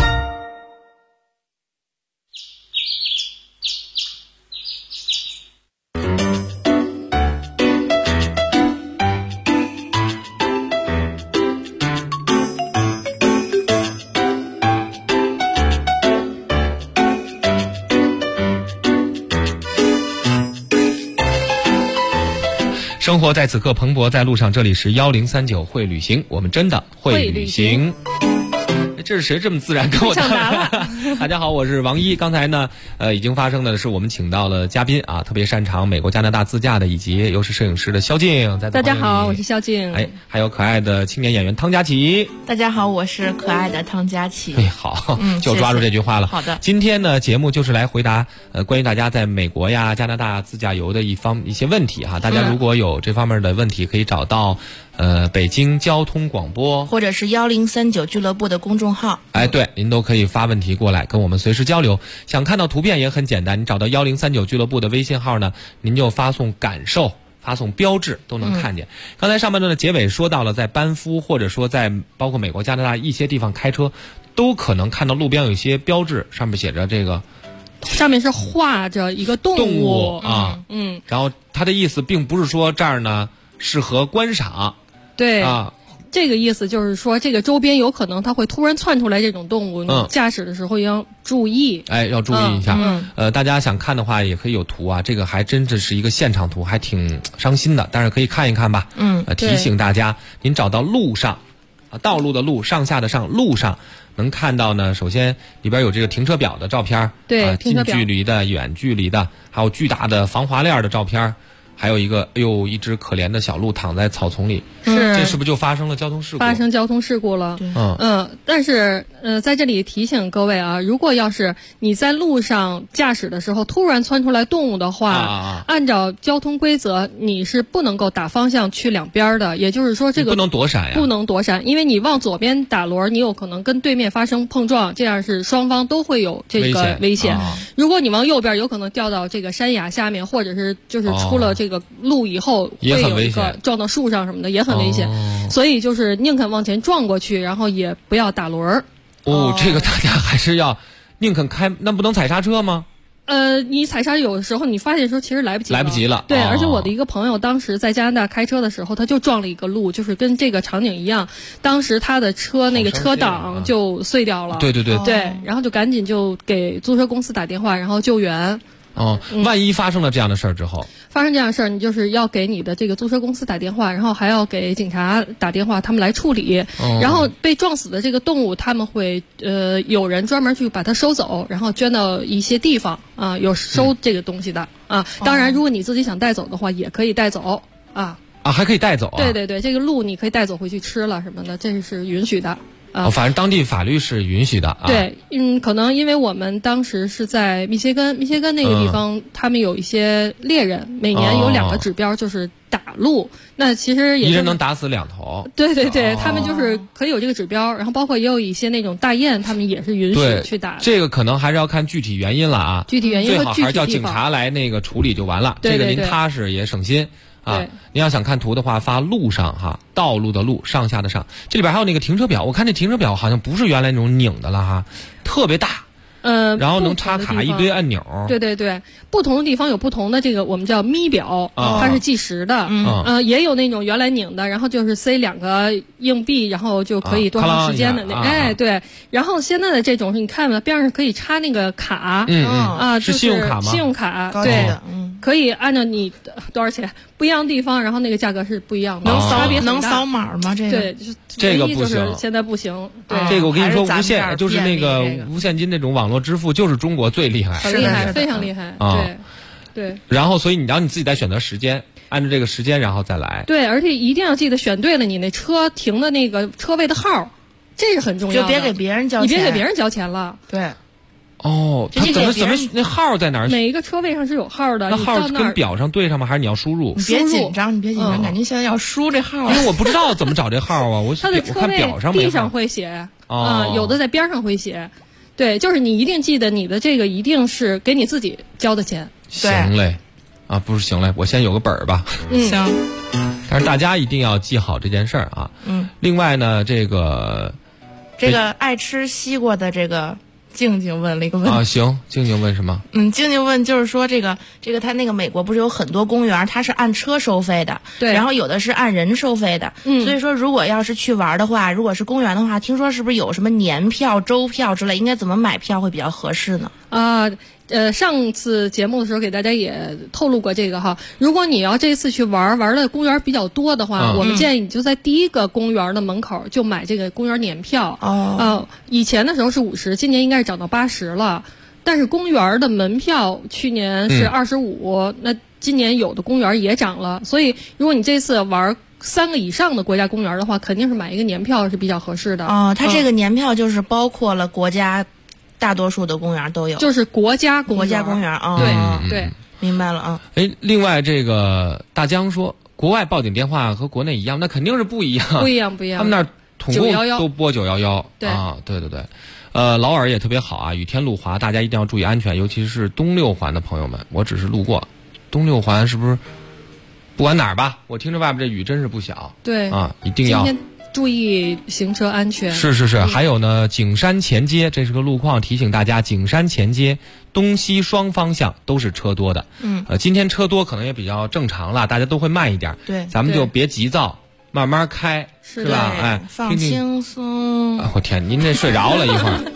生活在此刻蓬勃在路上，这里是1039会旅行，我们真的会旅行。这是谁这么自然跟我搭档？大家好，我是王一。刚才呢，已经发生的是我们请到了嘉宾啊，特别擅长美国、加拿大自驾的，以及又是摄影师的萧静。 大家好，我是萧静。 哎，还有可爱的青年演员汤佳琪。 大家好，我是可爱的汤佳琪。 哎，好，就抓住这句话了。 好的， 今天呢，节目就是来回答关于大家在美国呀、加拿大自驾游的一些问题哈。大家如果有这方面的问题，可以找到北京交通广播， 或者是1039俱乐部的公众号。 哎，对，您都可以发问题过来，跟我们随时交流。想看到图片也很简单，你找到1039俱乐部的微信号呢，您就发送感受，发送标志都能看见。刚才上半段的结尾说到了，在班夫或者说在包括美国、加拿大一些地方开车，都可能看到路边有一些标志，上面写着这个。 上面是画着一个动物啊，然后它的意思并不是说这儿呢适合观赏， 对啊， 这个意思就是说，这个周边有可能它会突然窜出来这种动物，你驾驶的时候要注意。 哎，要注意一下。大家想看的话也可以有图啊，这个还真的是一个现场图，还挺伤心的，但是可以看一看吧。提醒大家，您找到路上，道路的路，上下的上，路上能看到呢。首先里边有这个停车表的照片， 对， 近距离的、远距离的，还有巨大的防滑链的照片。还有一个，一只可怜的小鹿躺在草丛里，这是不是就发生了交通事故？ 发生交通事故了。但是在这里提醒各位啊，如果要是你在路上驾驶的时候突然窜出来动物的话，按照交通规则，你是不能够打方向去两边的，也就是说这个不能躲闪呀， 不能躲闪，因为你往左边打轮，你有可能跟对面发生碰撞，这样是双方都会有这个危险。如果你往右边，有可能掉到这个山崖下面，或者是就是出了这个路以后会有一个撞到树上什么的，也很危险。所以就是宁肯往前撞过去，然后也不要打轮。 这个大家还是要宁肯开，那不能踩刹车吗？ 你踩刹有的时候你发现的时候其实来不及了。对，而且我的一个朋友当时在加拿大开车的时候，他就撞了一个路，就是跟这个场景一样，当时他的车那个车挡就碎掉了。对，然后就赶紧就给租车公司打电话，然后救援。 万一发生了这样的事儿之后， 你就是要给你的这个租车公司打电话，然后还要给警察打电话，他们来处理。然后被撞死的这个动物，他们会有人专门去把它收走，然后捐到一些地方啊，有收这个东西的啊。当然，如果你自己想带走的话，也可以带走啊。 还可以带走啊？ 对，这个鹿你可以带走回去吃了什么的，这是允许的。 反正当地法律是允许的。 对，可能因为我们当时是在密歇根那个地方，他们有一些猎人，每年有2个指标，就是打鹿。那其实也一人能打死2头。 对，他们就是可以有这个指标，然后包括也有一些那种大雁，他们也是允许去打的。 这个可能还是要看具体原因了啊。 具体原因和具体地方最好还是叫警察来那个处理就完了。 对， 这个您踏实也省心。您要想看图的话，发路上道路的路，上下的上。这里边还有那个停车表，我看这停车表好像不是原来那种拧的了特别大。然后能插卡一堆按钮。 对，不同的地方有不同的这个我们叫咪表，它是计时的。也有那种原来拧的，然后就是塞2个硬币，然后就可以多长时间的对。然后现在的这种是你看吧，边上可以插那个卡。 是信用卡吗？ 信用卡，对，可以按照你多少钱，不一样的地方，然后那个价格是不一样的。 能扫码吗？ 对， 这个不行， 现在不行。对， 这个我跟你说，无现就是那个无现金这种网络支付，就是中国最厉害， 很厉害，非常厉害。对。 然后，所以你自己再选择时间，按照这个时间，然后再来。 对，而且一定要记得选对了你那车停的那个车位的号，这是很重要的。 就别给别人交钱， 你别给别人交钱了。 对。 他怎么那号在哪儿？ 每一个车位上是有号的， 那号跟表上对上吗？还是你要输入？ 你别紧张，赶紧现在要输这号。 因为我不知道怎么找这号啊，我看表上没。 地上会写有的在边上会写。对，就是你一定记得你的这个一定是给你自己交的钱。 行嘞，不是行嘞，我先有个本儿吧。 行。 但是大家一定要记好这件事儿啊。另外呢，这个爱吃西瓜的这个。静静问了一个问题行，静静问什么？ 静静问就是说这个他那个美国不是有很多公园，它是按车收费的， 对， 然后有的是按人收费的，所以说如果要是去玩的话，如果是公园的话，听说是不是有什么年票、周票之类，应该怎么买票会比较合适呢？ 上次节目的时候给大家也透露过这个如果你要这次去玩的公园比较多的话，我们建议你就在第一个公园的门口就买这个公园年票。以前的时候是50，今年应该是涨到80了。但是公园的门票去年是25，那今年有的公园也涨了。所以如果你这次玩3个以上的国家公园的话，肯定是买一个年票是比较合适的。 它这个年票就是包括了国家。大多数的公园都有， 就是国家公园对，明白了啊。 另外这个大江说，国外报警电话和国内一样，那肯定是不一样。 不一样。 他们那儿统共都拨911。对。劳尔也特别好雨天路滑，大家一定要注意安全，尤其是东6环的朋友们。我只是路过，东6环是不是？不管哪儿吧，我听着外边这雨真是不小。 对。 一定要。 注意行车安全。 是，还有呢，景山前街，这是个路况，提醒大家，景山前街东西双方向都是车多的。今天车多可能也比较正常了，大家都会慢一点。 对， 咱们就别急躁慢慢开，是吧？哎， 放轻松。 我天，您这睡着了一会儿。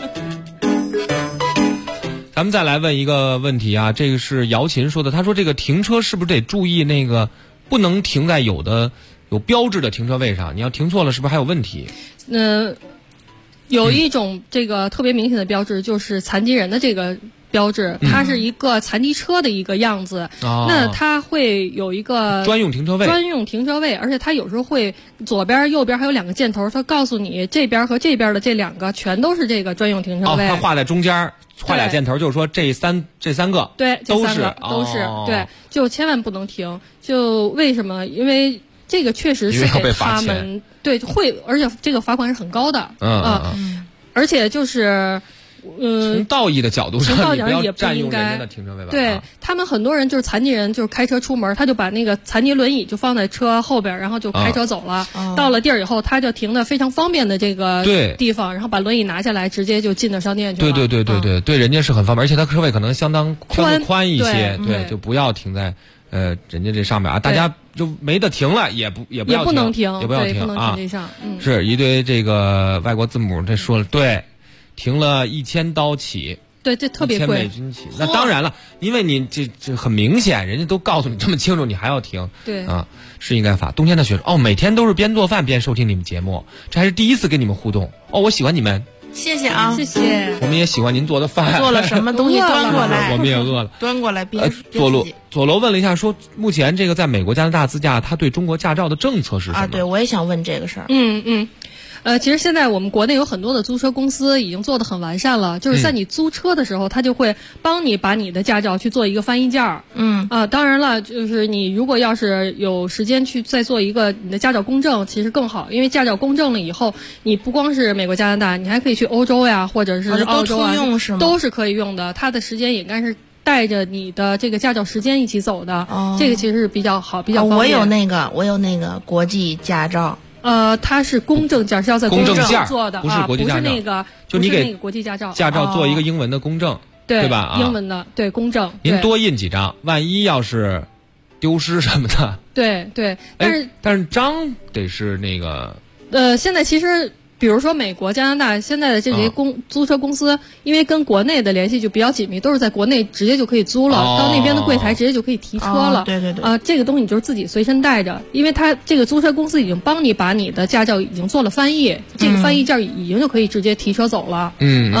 咱们再来问一个问题啊，这个是姚琴说的，他说这个停车是不是得注意那个不能停在有标志的停车位上？你要停错了，是不是还有问题？ 有一种这个特别明显的标志，就是残疾人的这个标志，它是一个残疾车的一个样子。那它会有一个专用停车位， 而且它有时候会左边右边还有2个箭头，它告诉你这边和这边的这2个全都是这个专用停车位。 它画在中间，画俩箭头，就是说这三个对， 都是对，就千万不能停。就为什么？因为这个确实是给他们对会，而且这个罚款是很高的。而且就是从道义的角度上，你不要占用人家的停车位吧。 对，他们很多人就是残疾人，就是开车出门，他就把那个残疾轮椅就放在车后边，然后就开车走了。到了地儿以后，他就停的非常方便的这个地方，然后把轮椅拿下来，直接就进到商店去了。 对，人家是很方便，而且他车位可能相当宽一些。对，就不要停在人家这上面啊，大家就没得停了，也不能停， 也不要停啊。 这上是一堆这个外国字母，这说了对。停了1000刀起， 对，这特别贵，1000 美金起。那当然了，因为你这很明显，人家都告诉你这么清楚，你还要停， 对啊，是应该罚。冬天的雪每天都是边做饭边收听你们节目，这还是第一次跟你们互动我喜欢你们， 谢谢啊， 谢谢。 我们也喜欢您做的饭， 做了什么东西端过来， 我们也饿了， 端过来。 左罗问了一下，说目前这个在美国、加拿大自驾，他对中国驾照的政策是什么？ 啊，对，我也想问这个事儿。 其实现在我们国内有很多的租车公司已经做得很完善了，就是在你租车的时候，他就会帮你把你的驾照去做一个翻译件儿。当然了，就是你如果要是有时间去再做一个你的驾照公证，其实更好，因为驾照公证了以后，你不光是美国、加拿大，你还可以去欧洲呀，或者是澳洲啊，都是可以用的。它的时间也应该是带着你的这个驾照时间一起走的，这个其实是比较好，比较方便。 我有那个国际驾照。 它是公证件，是要在公证做的， 不是国际驾照， 不是那个， 就你给国际驾照做一个英文的公证，对吧？ 英文的，对，公证。 您多印几张，万一要是丢失什么的。 对， 但是章得是那个。 现在其实。比如说美国、加拿大现在的这些租车公司，因为跟国内的联系就比较紧密，都是在国内直接就可以租了，到那边的柜台直接就可以提车了。 对。 这个东西你就是自己随身带着，因为他这个租车公司已经帮你把你的驾照已经做了翻译，这个翻译件已经就可以直接提车走了。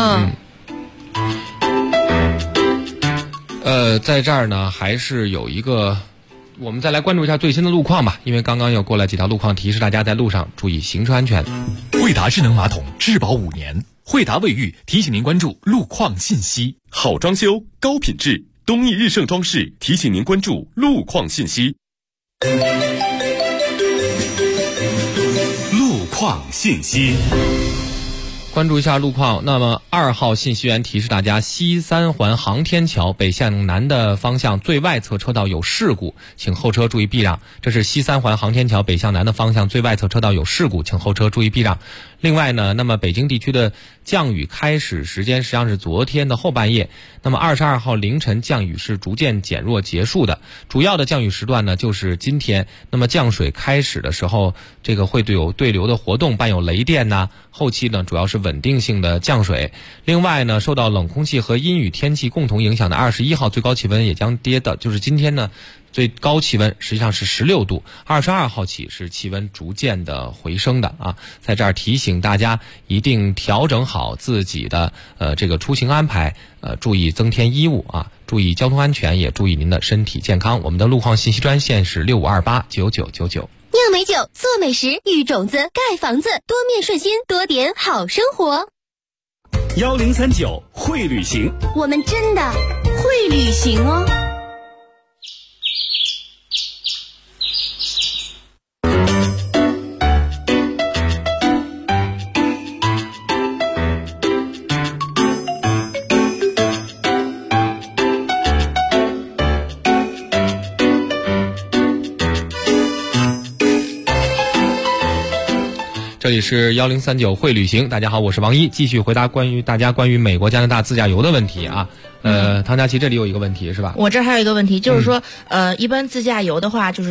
在这儿呢，还是有一个。我们再来关注一下最新的路况吧，因为刚刚又过来几条路况，提示大家在路上注意行车安全。 惠达智能马桶质保5年，惠达卫浴提醒您关注路况信息。 好装修，高品质，东益日盛装饰提醒您关注路况信息。路况信息。 关注一下路况。那么2号信息源提示大家，西三环航天桥北向南的方向最外侧车道有事故，请后车注意避让。这是西三环航天桥北向南的方向最外侧车道有事故，请后车注意避让。另外呢，那么北京地区的降雨开始时间实际上是昨天的后半夜，那么22号凌晨降雨是逐渐减弱结束的，主要的降雨时段呢就是今天。那么降水开始的时候，这个会有对流的活动，伴有雷电呐，后期呢主要是稳定性的降水。另外呢，受到冷空气和阴雨天气共同影响的21号最高气温也将跌到，就是今天呢最高气温实际上是16度，22号起是气温逐渐的回升的啊。在这儿提醒大家一定调整好自己的这个出行安排，注意增添衣物啊，注意交通安全，也注意您的身体健康。我们的路况信息专线是65289999。 酿美酒，做美食，育种子，盖房子，多面顺心，多点好生活。 1039会旅行， 我们真的会旅行哦。 这里是1039会旅行，大家好，我是王一，继续回答关于美国、加拿大自驾游的问题啊。唐佳琪，这里有一个问题是吧？ 我这还有一个问题，就是说，一般自驾游的话，就是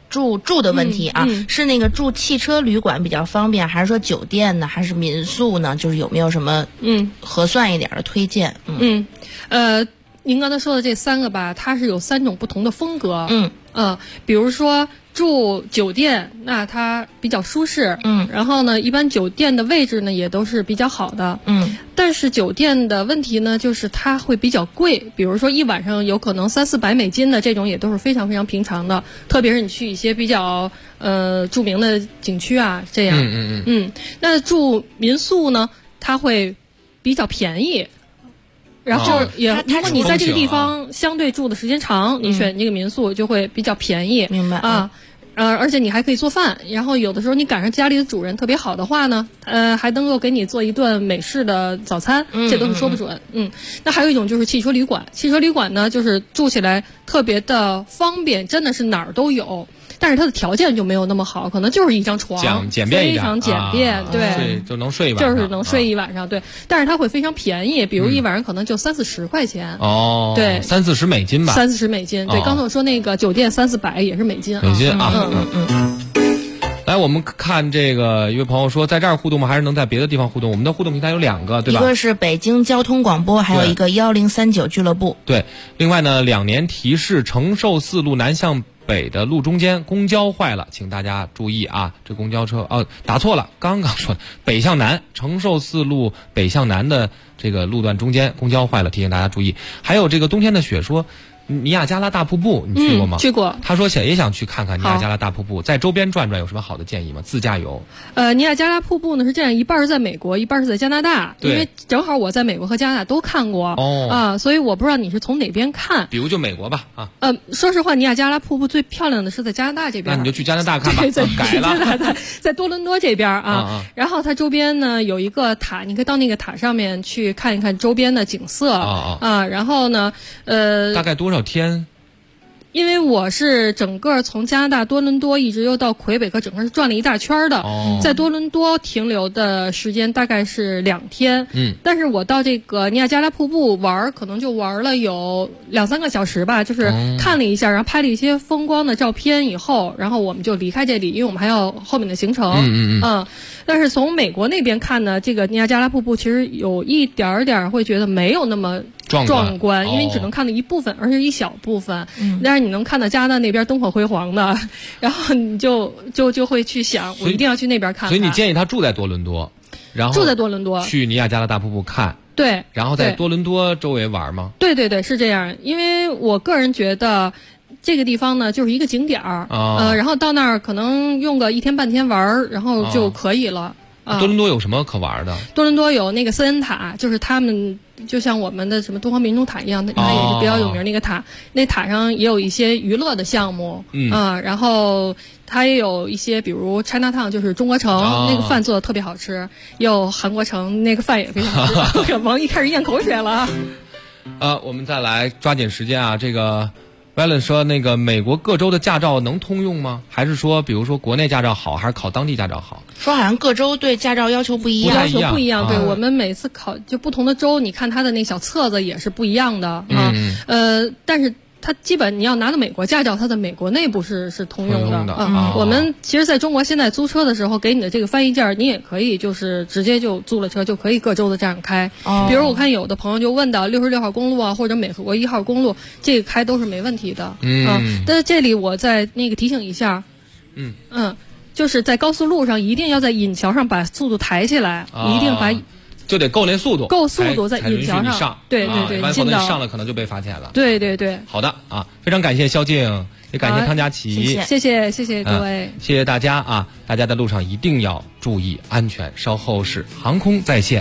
住的问题啊，是那个住汽车旅馆比较方便，还是说酒店呢，还是民宿呢？就是有没有什么合算一点的推荐？ 您刚才说的这3个吧，它是有3种不同的风格。比如说住酒店，那它比较舒适。然后呢，一般酒店的位置呢也都是比较好的。但是酒店的问题呢，就是它会比较贵。比如说一晚上有可能300-400美金的这种，也都是非常非常平常的。特别是你去一些比较著名的景区啊，这样。那住民宿呢，它会比较便宜。然后如果你在这个地方相对住的时间长，你选这个民宿就会比较便宜。 明白啊。而且你还可以做饭，然后有的时候你赶上家里的主人特别好的话呢，还能够给你做一顿美式的早餐，这都是说不准。那还有一种就是汽车旅馆，汽车旅馆呢就是住起来特别的方便，真的是哪儿都有。但是它的条件就没有那么好，可能就是一张床， 简便一点， 非常简便，对， 就能睡一晚上， 就是能睡一晚上，对。但是它会非常便宜，比如一晚上可能就30-40块钱，对 ，30-40美金吧 ，30-40美金，对。刚才我说那个酒店300-400也是美金啊，来，我们看这个一位朋友说，在这儿互动吗？还是能在别的地方互动？我们的互动平台有2个，对吧？ 一个是北京交通广播，还有一个1039俱乐部。 对，另外呢，2年提示承寿4路南向北的路中间公交坏了，请大家注意啊！这公交车打错了，刚刚说的北向南，承寿4路北向南的这个路段中间公交坏了，提醒大家注意。还有这个冬天的雪说。尼亚加拉大瀑布你去过吗？ 去过。 他说也想去看看尼亚加拉大瀑布，在周边转转有什么好的建议吗？自驾游。 尼亚加拉瀑布呢是这样，一半是在美国，一半是在加拿大。因为正好我在美国和加拿大都看过。所以我不知道你是从哪边看。 比如就美国吧说实话，尼亚加拉瀑布最漂亮的是在加拿大这边。 那你就去加拿大看吧。 改了。在多伦多这边啊。然后它周边呢有一个塔，你可以到那个塔上面去看一看周边的景色然后呢大概多少天？ 因为我是整个从加拿大多伦多一直又到魁北克，整个是转了一大圈的。在多伦多停留的时间大概是2天。但是我到这个尼亚加拉瀑布玩，可能就玩了有2-3个小时吧，就是看了一下，然后拍了一些风光的照片以后，然后我们就离开这里，因为我们还要后面的行程。但是从美国那边看呢，这个尼亚加拉瀑布其实有一点点会觉得没有那么壮观，因为你只能看到一部分，而且一小部分。但是你能看到加拿大那边灯火辉煌的，然后你就会去想，我一定要去那边看看。 所以你建议他住在多伦多，然后住在多伦多去尼亚加拉大瀑布看。 对， 然后在多伦多周围玩吗？ 对，是这样。因为我个人觉得这个地方呢就是一个景点儿，然后到那儿可能用个1天半天玩，然后就可以了。 多伦多有什么可玩的？ 多伦多有那个斯恩塔，就是他们就像我们的什么东方明珠塔一样，它也是比较有名那个塔。那塔上也有一些娱乐的项目，然后它也有一些，比如 Chinatown 就是中国城，那个饭做的特别好吃；也有韩国城，那个饭也非常好吃。王一开始咽口水了。 我们再来抓紧时间啊，这个。Valen 说，那个美国各州的驾照能通用吗？还是说，比如说国内驾照好，还是考当地驾照好？ 说好像各州对驾照要求不一样， 要求不一样。对，我们每次考就不同的州，你看它的那小册子也是不一样的啊。但是它基本你要拿到美国驾照，它在美国内部是通用的。我们其实在中国现在租车的时候，给你的这个翻译件，你也可以就是直接就租了车就可以各州的这样开。比如我看有的朋友就问到66号公路啊，或者美国1号公路，这个开都是没问题的。但是这里我再那个提醒一下，就是在高速路上一定要在引桥上把速度抬起来，一定把。 就得够那速度， 够速度在引桥上，对， 否则上了可能就被罚钱了。 对。 好的啊，非常感谢萧静，也感谢汤佳琪， 谢谢各位， 谢谢大家啊！大家在路上一定要注意安全。稍后是航空在线。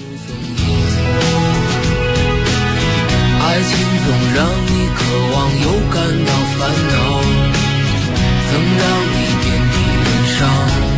爱情总让你渴望又感到烦恼，曾让你遍体鳞伤。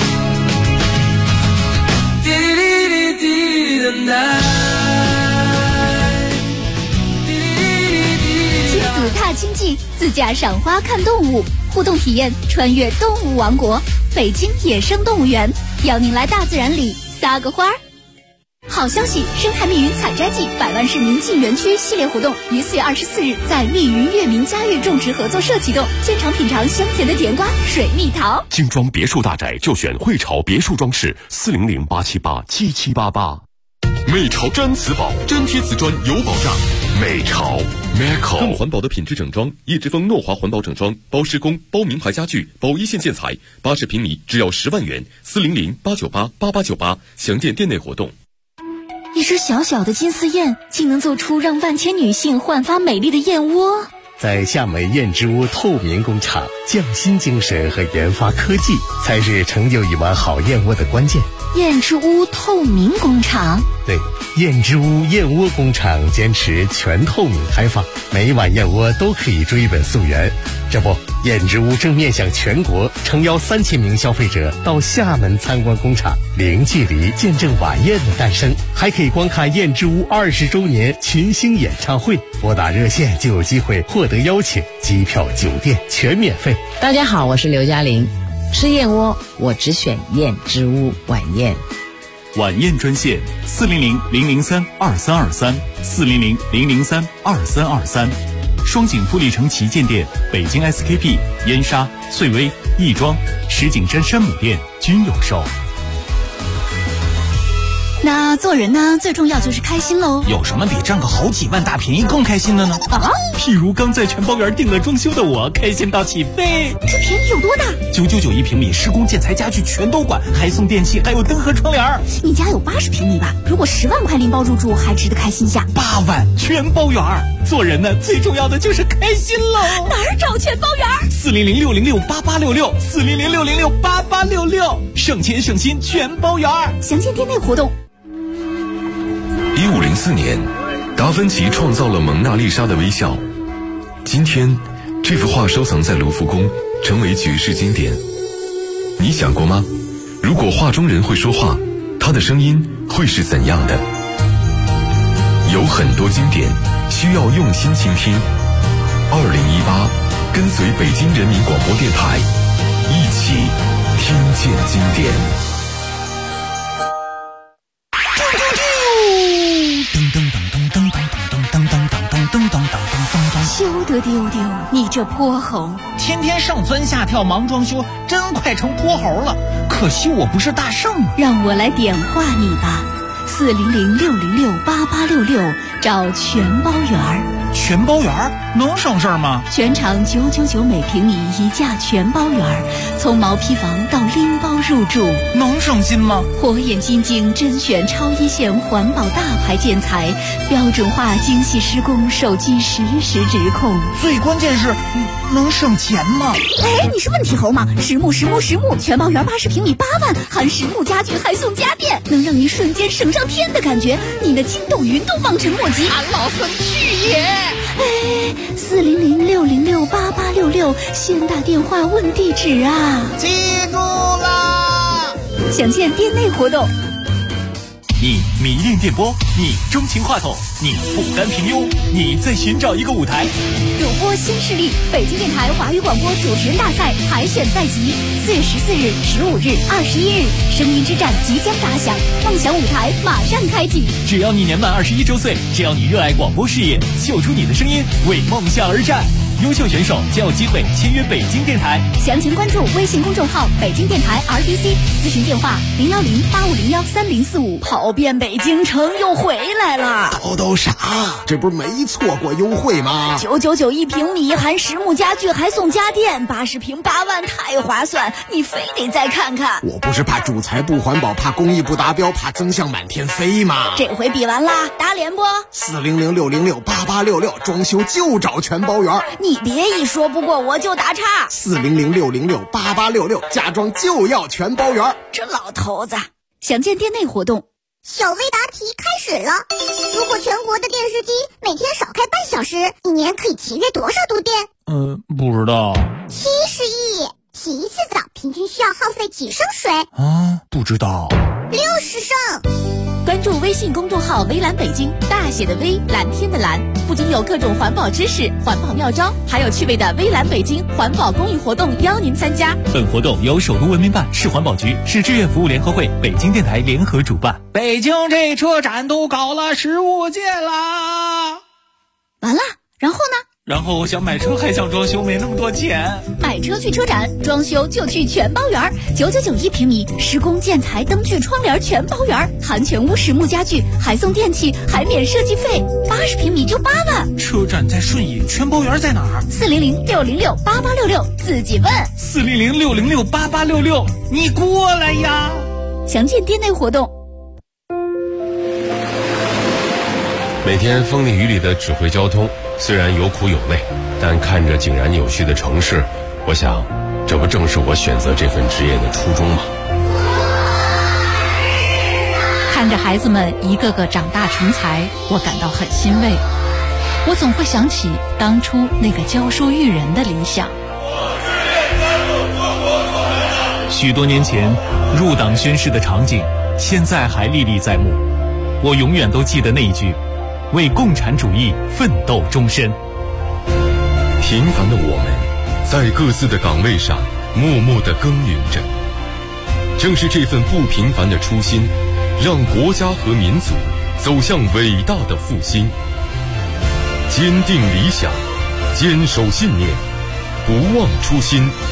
亲子踏青记，自驾赏花看动物，互动体验穿越动物王国，北京野生动物园，邀您来大自然里撒个欢儿。 好消息！生态密云采摘季100万市民进园区系列活动于4月24日在密云月明嘉悦种植合作社启动，现场品尝香甜的甜瓜、水蜜桃。 精装别墅大宅就选汇潮别墅装饰，400-878-7788。美潮毡瓷宝，粘贴瓷砖有保障。美潮 Meco 更环保的品质整装，叶之峰诺华环保整装，包施工、包名牌家具、包一线建材，80平米只要10万元，400-898-8898，详见店内活动。 一只小小的金丝燕，竟能做出让万千女性焕发美丽的燕窝。 在厦门燕之屋透明工厂，匠心精神和研发科技才是成就一碗好燕窝的关键。 燕之屋透明工厂， 对，燕之屋燕窝工厂坚持全透明开放，每一碗燕窝都可以追本溯源。这不，燕之屋正面向全国，诚邀3000名消费者到厦门参观工厂，零距离见证晚宴的诞生，还可以观看燕之屋20周年群星演唱会。拨打热线就有机会获得邀请，机票、酒店全免费。 大家好，我是刘嘉玲。吃燕窝，我只选燕之屋晚宴。 晚宴专线400-003-2323，400-003-2323。双井富力城旗舰店、北京 SKP、燕莎、翠微、亦庄、石景山山姆店均有售。 那做人呢，最重要就是开心喽。 有什么比占个好几万大便宜更开心的呢？ 啊， 譬如刚在全包园订了装修的我，开心到起飞。 这便宜有多大 ？999一平米，施工建材家具全都管，还送电器，还有灯和窗帘。 你家有80平米吧？如果10万块拎包入住，还值得开心下。 8万全包园，做人呢，最重要的就是开心喽。 哪儿找全包园 ？400-606-8866，400-606-8866，省钱省心全包园。 详见店内活动。 1504年，达芬奇创造了蒙娜丽莎的微笑。今天，这幅画收藏在卢浮宫，成为举世经典。你想过吗？如果画中人会说话，他的声音会是怎样的？有很多经典需要用心倾听。2018，跟随北京人民广播电台，一起听见经典。 休得丢丢，你这泼猴！ 天天上蹿下跳忙装修，真快成泼猴了。可惜我不是大圣啊！ 让我来点化你吧，400-606-8866，找全包园。 全包园能省事儿吗？ 全场999每平米一价全包园，从毛坯房到拎包入住， 能省心吗？ 火眼金睛甄选超一线环保大牌建材，标准化精细施工，手机实时直控。 最关键是能省钱吗？ 哎，你是问题猴吗？实木全包园80平米8万，含实木家具还送家电，能让你瞬间省上天的感觉，你的筋斗云都望尘莫及。 俺老孙去也！ 哎，400-606-8866，先打电话问地址啊！ 记住啦！ 详见店内活动。 你迷恋电波，你钟情话筒，你不甘平庸，你在寻找一个舞台。 主播新势力，北京电台华语广播主持人大赛海选在即，4月14日、15日、21日，声音之战即将打响，梦想舞台马上开启。 只要你年满21周岁，只要你热爱广播事业，秀出你的声音，为梦想而战。优秀选手将有机会签约北京电台。 详情关注微信公众号北京电台 RDC， 咨询电话010-8501-3045。跑遍北京城又回来了。 都啥？这不是没错过优惠吗 ？999一平米，含实木家具还送家电，80平8万，太划算，你非得再看看。 我不是怕主材不环保，怕工艺不达标，怕增项满天飞吗？ 这回比完啦，打脸不 ？400-606-8866，装修就找全包园。 你别一说不过我就打岔。 400-606-8866，家装就要全包园。 这老头子，详见店内活动。 小微答题开始了。如果全国的电视机每天少开半小时，一年可以节约多少度电？ 不知道。 70亿。洗一次澡平均需要耗费几升水？ 不知道。 60升。 根据注微信公众号“微蓝北京”，大写的微，蓝天的蓝，不仅有各种环保知识、环保妙招，还有趣味的微蓝北京环保公益活动邀您参加。 本活动由首都文明办、市环保局、市志愿服务联合会、北京电台联合主办。 北京这车展都搞了15届啦！ 完了，然后呢？ 然后我想买车还想装修，没那么多钱。 买车去车展，装修就去全包园，9991平米，施工建材、灯具、窗帘全包园，含全屋实木家具，还送电器，还免设计费，80平米就8万。 车展在顺义，全包园在哪儿 ？400-606-8866，自己问。 400-606-8866，你过来呀！ 详见店内活动。 每天风里雨里的指挥交通，虽然有苦有累，但看着井然有序的城市，我想，这不正是我选择这份职业的初衷吗？ 看着孩子们一个个长大成才，我感到很欣慰。我总会想起当初那个教书育人的理想。 许多年前入党宣誓的场景，现在还历历在目。我永远都记得那一句：为共产主义奋斗终身。 平凡的我们，在各自的岗位上默默地耕耘着。正是这份不平凡的初心，让国家和民族走向伟大的复兴。坚定理想，坚守信念，不忘初心。